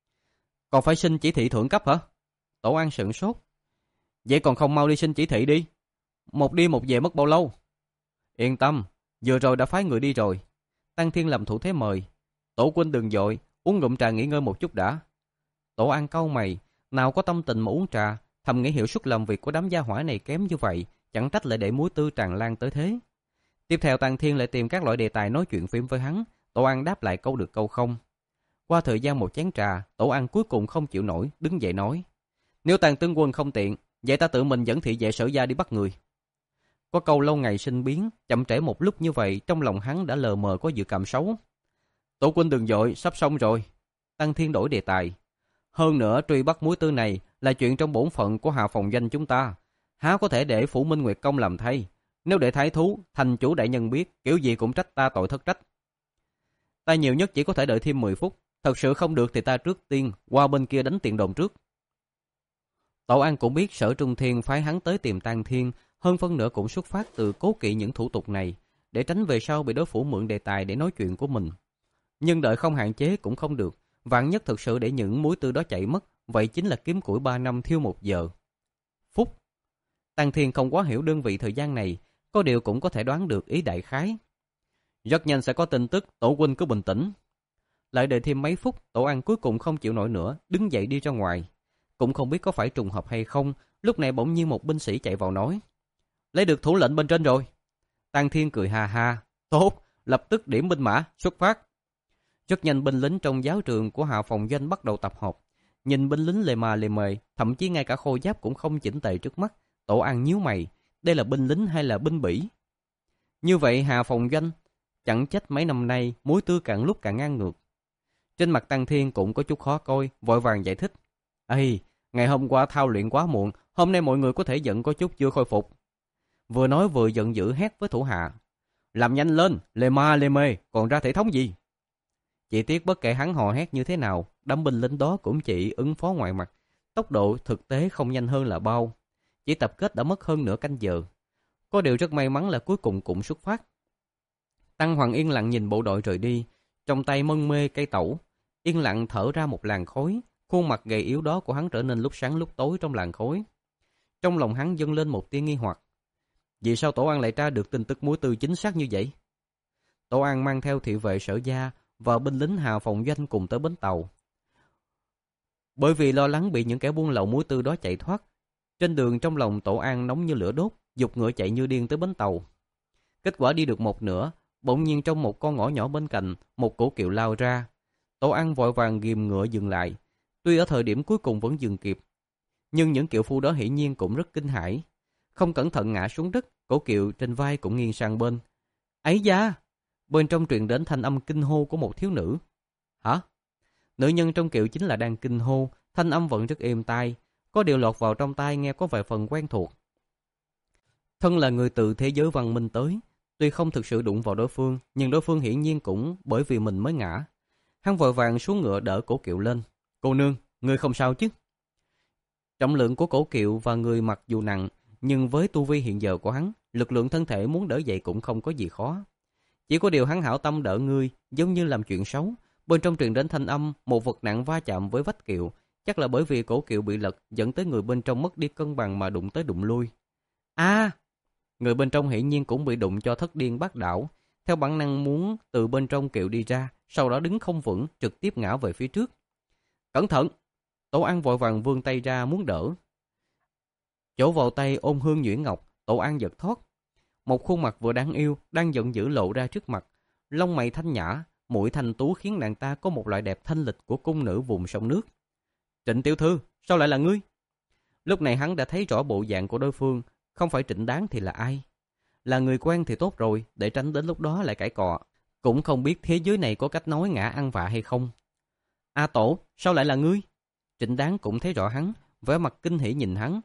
Còn phải xin chỉ thị thượng cấp hả? Tổ An sửng sốt. Vậy còn không mau đi xin chỉ thị đi. Một đi một về mất bao lâu? Yên tâm, vừa rồi đã phái người đi rồi. Tăng Thiên làm thủ thế mời. Tổ huynh đừng vội, uống ngụm trà nghỉ ngơi một chút đã. Tổ An cau mày, nào có tâm tình mà uống trà, thầm nghĩ hiệu suất làm việc của đám gia hỏa này kém như vậy, chẳng trách lại để muối tư tràn lan tới thế. Tiếp theo Tàng Thiên lại tìm các loại đề tài nói chuyện phim với hắn, Tổ An đáp lại câu được câu không. Qua thời gian một chén trà, Tổ An cuối cùng không chịu nổi, đứng dậy nói: "Nếu Tàng tướng quân không tiện, vậy ta tự mình dẫn thị vệ Sở gia đi bắt người." Có câu lâu ngày sinh biến, chậm trễ một lúc như vậy, trong lòng hắn đã lờ mờ có dự cảm xấu. "Tổ huynh đừng vội, sắp xong rồi." Tàng Thiên đổi đề tài: "Hơn nữa truy bắt muối tư này là chuyện trong bổn phận của Hà Phòng Doanh chúng ta, há có thể để Phủ Minh Nguyệt Công làm thay. Nếu để thái thú, thành chủ đại nhân biết, kiểu gì cũng trách ta tội thất trách. Ta nhiều nhất chỉ có thể đợi thêm mười phút, thật sự không được thì ta trước tiên qua bên kia đánh tiền đồn trước." Tổ An cũng biết Sở Trung Thiên phái hắn tới tìm Tàng Thiên, hơn phân nửa cũng xuất phát từ cố kỵ những thủ tục này, để tránh về sau bị đối phủ mượn đề tài để nói chuyện của mình. Nhưng đợi không hạn chế cũng không được, vạn nhất thực sự để những muối tư đó chạy mất, vậy chính là kiếm củi ba năm thiêu một giờ. Phút. Tàng Thiên không quá hiểu đơn vị thời gian này, có điều cũng có thể đoán được ý đại khái. "Rất nhanh sẽ có tin tức, Tổ huynh cứ bình tĩnh." Lại đợi thêm mấy phút, Tổ An cuối cùng không chịu nổi nữa, đứng dậy đi ra ngoài. Cũng không biết có phải trùng hợp hay không, lúc này bỗng nhiên một binh sĩ chạy vào nói: "Lấy được thủ lệnh bên trên rồi." Tàng Thiên cười ha ha: "Tốt, lập tức điểm binh mã, xuất phát." Rất nhanh binh lính trong giáo trường của Hạ Phòng Doanh bắt đầu tập hợp. Nhìn binh lính lề mà lề mề, thậm chí ngay cả khôi giáp cũng không chỉnh tề trước mắt, Tổ An nhíu mày, đây là binh lính hay là binh bỉ? Như vậy Hạ Phòng Doanh, chẳng trách mấy năm nay muối tư càng lúc càng ngang ngược. Trên mặt Tàng Thiên cũng có chút khó coi, vội vàng giải thích: "Ây, ngày hôm qua thao luyện quá muộn, hôm nay mọi người có thể giận có chút chưa khôi phục." Vừa nói vừa giận dữ hét với thủ hạ: "Làm nhanh lên, lề ma lề mề, còn ra thể thống gì?" Chỉ tiếc bất kể hắn hò hét như thế nào, đám binh lính đó cũng chỉ ứng phó ngoài mặt, tốc độ thực tế không nhanh hơn là bao. Chỉ tập kết đã mất hơn nửa canh giờ. Có điều rất may mắn là cuối cùng cũng xuất phát. Tăng Hoàng yên lặng nhìn bộ đội rời đi, trong tay mân mê cây tẩu, yên lặng thở ra một làn khói, khuôn mặt gầy yếu đó của hắn trở nên lúc sáng lúc tối trong làn khói. Trong lòng hắn dâng lên một tia nghi hoặc. Vì sao Tổ An lại tra được tin tức muối tư chính xác như vậy? Tổ An mang theo thị vệ Sở gia và binh lính Hà Phòng Doanh cùng tới bến tàu. Bởi vì lo lắng bị những kẻ buôn lậu muối tư đó chạy thoát, trên đường trong lòng Tổ An nóng như lửa đốt, giục ngựa chạy như điên tới bến tàu. Kết quả đi được một nửa, bỗng nhiên trong một con ngõ nhỏ bên cạnh, một cổ kiệu lao ra. Tổ An vội vàng ghìm ngựa dừng lại, tuy ở thời điểm cuối cùng vẫn dừng kịp, nhưng những kiệu phu đó hiển nhiên cũng rất kinh hãi, không cẩn thận ngã xuống đất, cổ kiệu trên vai cũng nghiêng sang bên. Ấy da! Bên trong truyền đến thanh âm kinh hô của một thiếu nữ. Hả? Nữ nhân trong kiệu chính là đang kinh hô, thanh âm vẫn rất êm tai, có điều lọt vào trong tai nghe có vài phần quen thuộc. Thân là người từ thế giới văn minh tới, tuy không thực sự đụng vào đối phương, nhưng đối phương hiển nhiên cũng bởi vì mình mới ngã. Hắn vội vàng xuống ngựa đỡ cổ kiệu lên. Cô nương, ngươi không sao chứ? Trọng lượng của cổ kiệu và người mặc dù nặng, nhưng với tu vi hiện giờ của hắn, lực lượng thân thể muốn đỡ dậy cũng không có gì khó. Chỉ có điều hắn hảo tâm đỡ ngươi, giống như làm chuyện xấu. Bên trong truyền đến thanh âm, một vật nặng va chạm với vách kiệu, chắc là bởi vì cổ kiệu bị lật, dẫn tới người bên trong mất đi cân bằng mà đụng tới đụng lui. A! Người bên trong hiển nhiên cũng bị đụng cho thất điên bát đảo, theo bản năng muốn từ bên trong kiệu đi ra, sau đó đứng không vững, trực tiếp ngã về phía trước. Cẩn thận! Tổ An vội vàng vươn tay ra muốn đỡ. Chỗ vào tay ôm hương nhuyễn ngọc, Tổ An giật thoát. Một khuôn mặt vừa đáng yêu đang giận dữ lộ ra trước mặt, lông mày thanh nhã, mũi thanh tú khiến nàng ta có một loại đẹp thanh lịch của cung nữ vùng sông nước. Trịnh tiểu thư, sao lại là ngươi? Lúc này hắn đã thấy rõ bộ dạng của đối phương, không phải Trịnh Đáng thì là ai? Là người quen thì tốt rồi, để tránh đến lúc đó lại cãi cọ. Cũng không biết thế giới này có cách nói ngã ăn vạ hay không. A Tổ, sao lại là ngươi? Trịnh Đáng cũng thấy rõ hắn, vẻ mặt kinh hỉ nhìn hắn.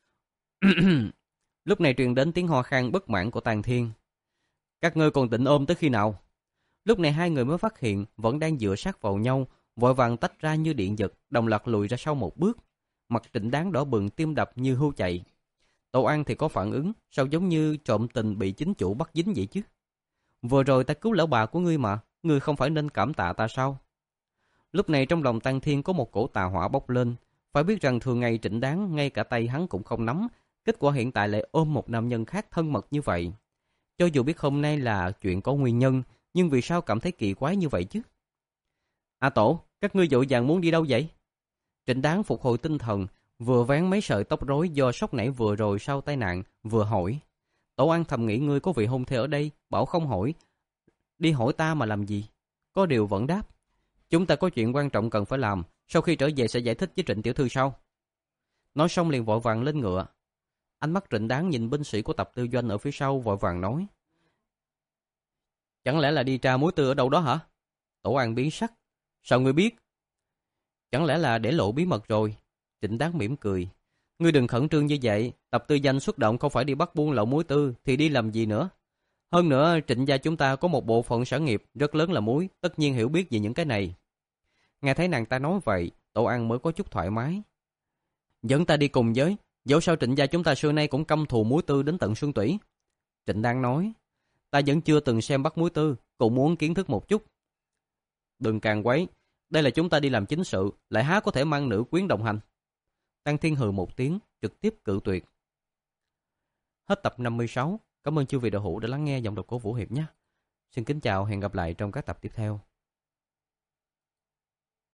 Lúc này truyền đến tiếng ho khan bất mãn của Tàng Thiên. Các ngươi còn định ôm tới khi nào? Lúc này hai người mới phát hiện vẫn đang dựa sát vào nhau, vội vàng tách ra như điện giật, đồng loạt lùi ra sau một bước. Mặt Trịnh Đáng đỏ bừng, tim đập như hưu chạy. Tổ An thì có phản ứng, sao giống như trộm tình bị chính chủ bắt dính vậy chứ? Vừa rồi ta cứu lão bà của ngươi mà, ngươi không phải nên cảm tạ ta sao? Lúc này trong lòng Tàng Thiên có một cổ tà hỏa bốc lên, phải biết rằng thường ngày Trịnh Đáng ngay cả tay hắn cũng không nắm, kết quả hiện tại lại ôm một nam nhân khác thân mật như vậy. Cho dù biết hôm nay là chuyện có nguyên nhân, nhưng vì sao cảm thấy kỳ quái như vậy chứ? À Tổ, các ngươi vội vàng muốn đi đâu vậy? Trịnh Đáng phục hồi tinh thần, vừa vén mấy sợi tóc rối do sốc nảy vừa rồi sau tai nạn, vừa hỏi. Tổ An thầm nghĩ ngươi có vị hôn thê ở đây, bảo không hỏi. Đi hỏi ta mà làm gì? Có điều vẫn đáp. Chúng ta có chuyện quan trọng cần phải làm, sau khi trở về sẽ giải thích với Trịnh tiểu thư sau. Nói xong liền vội vàng lên ngựa. Ánh mắt Trịnh Đáng nhìn binh sĩ của Tập Tư Doanh ở phía sau vội vàng nói. Chẳng lẽ là đi tra mối tư ở đâu đó hả? Tổ An biến sắc. Sao ngươi biết? Chẳng lẽ là để lộ bí mật rồi? Trịnh Đáng mỉm cười. Ngươi đừng khẩn trương như vậy, Tập Tư Doanh xuất động không phải đi bắt buôn lậu muối tư thì đi làm gì nữa? Hơn nữa, Trịnh gia chúng ta có một bộ phận sản nghiệp rất lớn là muối, tất nhiên hiểu biết về những cái này. Nghe thấy nàng ta nói vậy, Tổ An mới có chút thoải mái. Dẫn ta đi cùng với, dẫu sao Trịnh gia chúng ta xưa nay cũng căm thù muối tư đến tận xương tủy. Trịnh Đáng nói, ta vẫn chưa từng xem bắt muối tư, cũng muốn kiến thức một chút. Đừng càng quấy, đây là chúng ta đi làm chính sự, lại há có thể mang nữ quyến đồng hành. Tăng Thiên hừ một tiếng, trực tiếp cự tuyệt. Hết tập năm mươi sáu. Cảm ơn chư vị đạo hữu đã lắng nghe giọng đọc của Vũ Hiệp nhé. Xin kính chào, hẹn gặp lại trong các tập tiếp theo.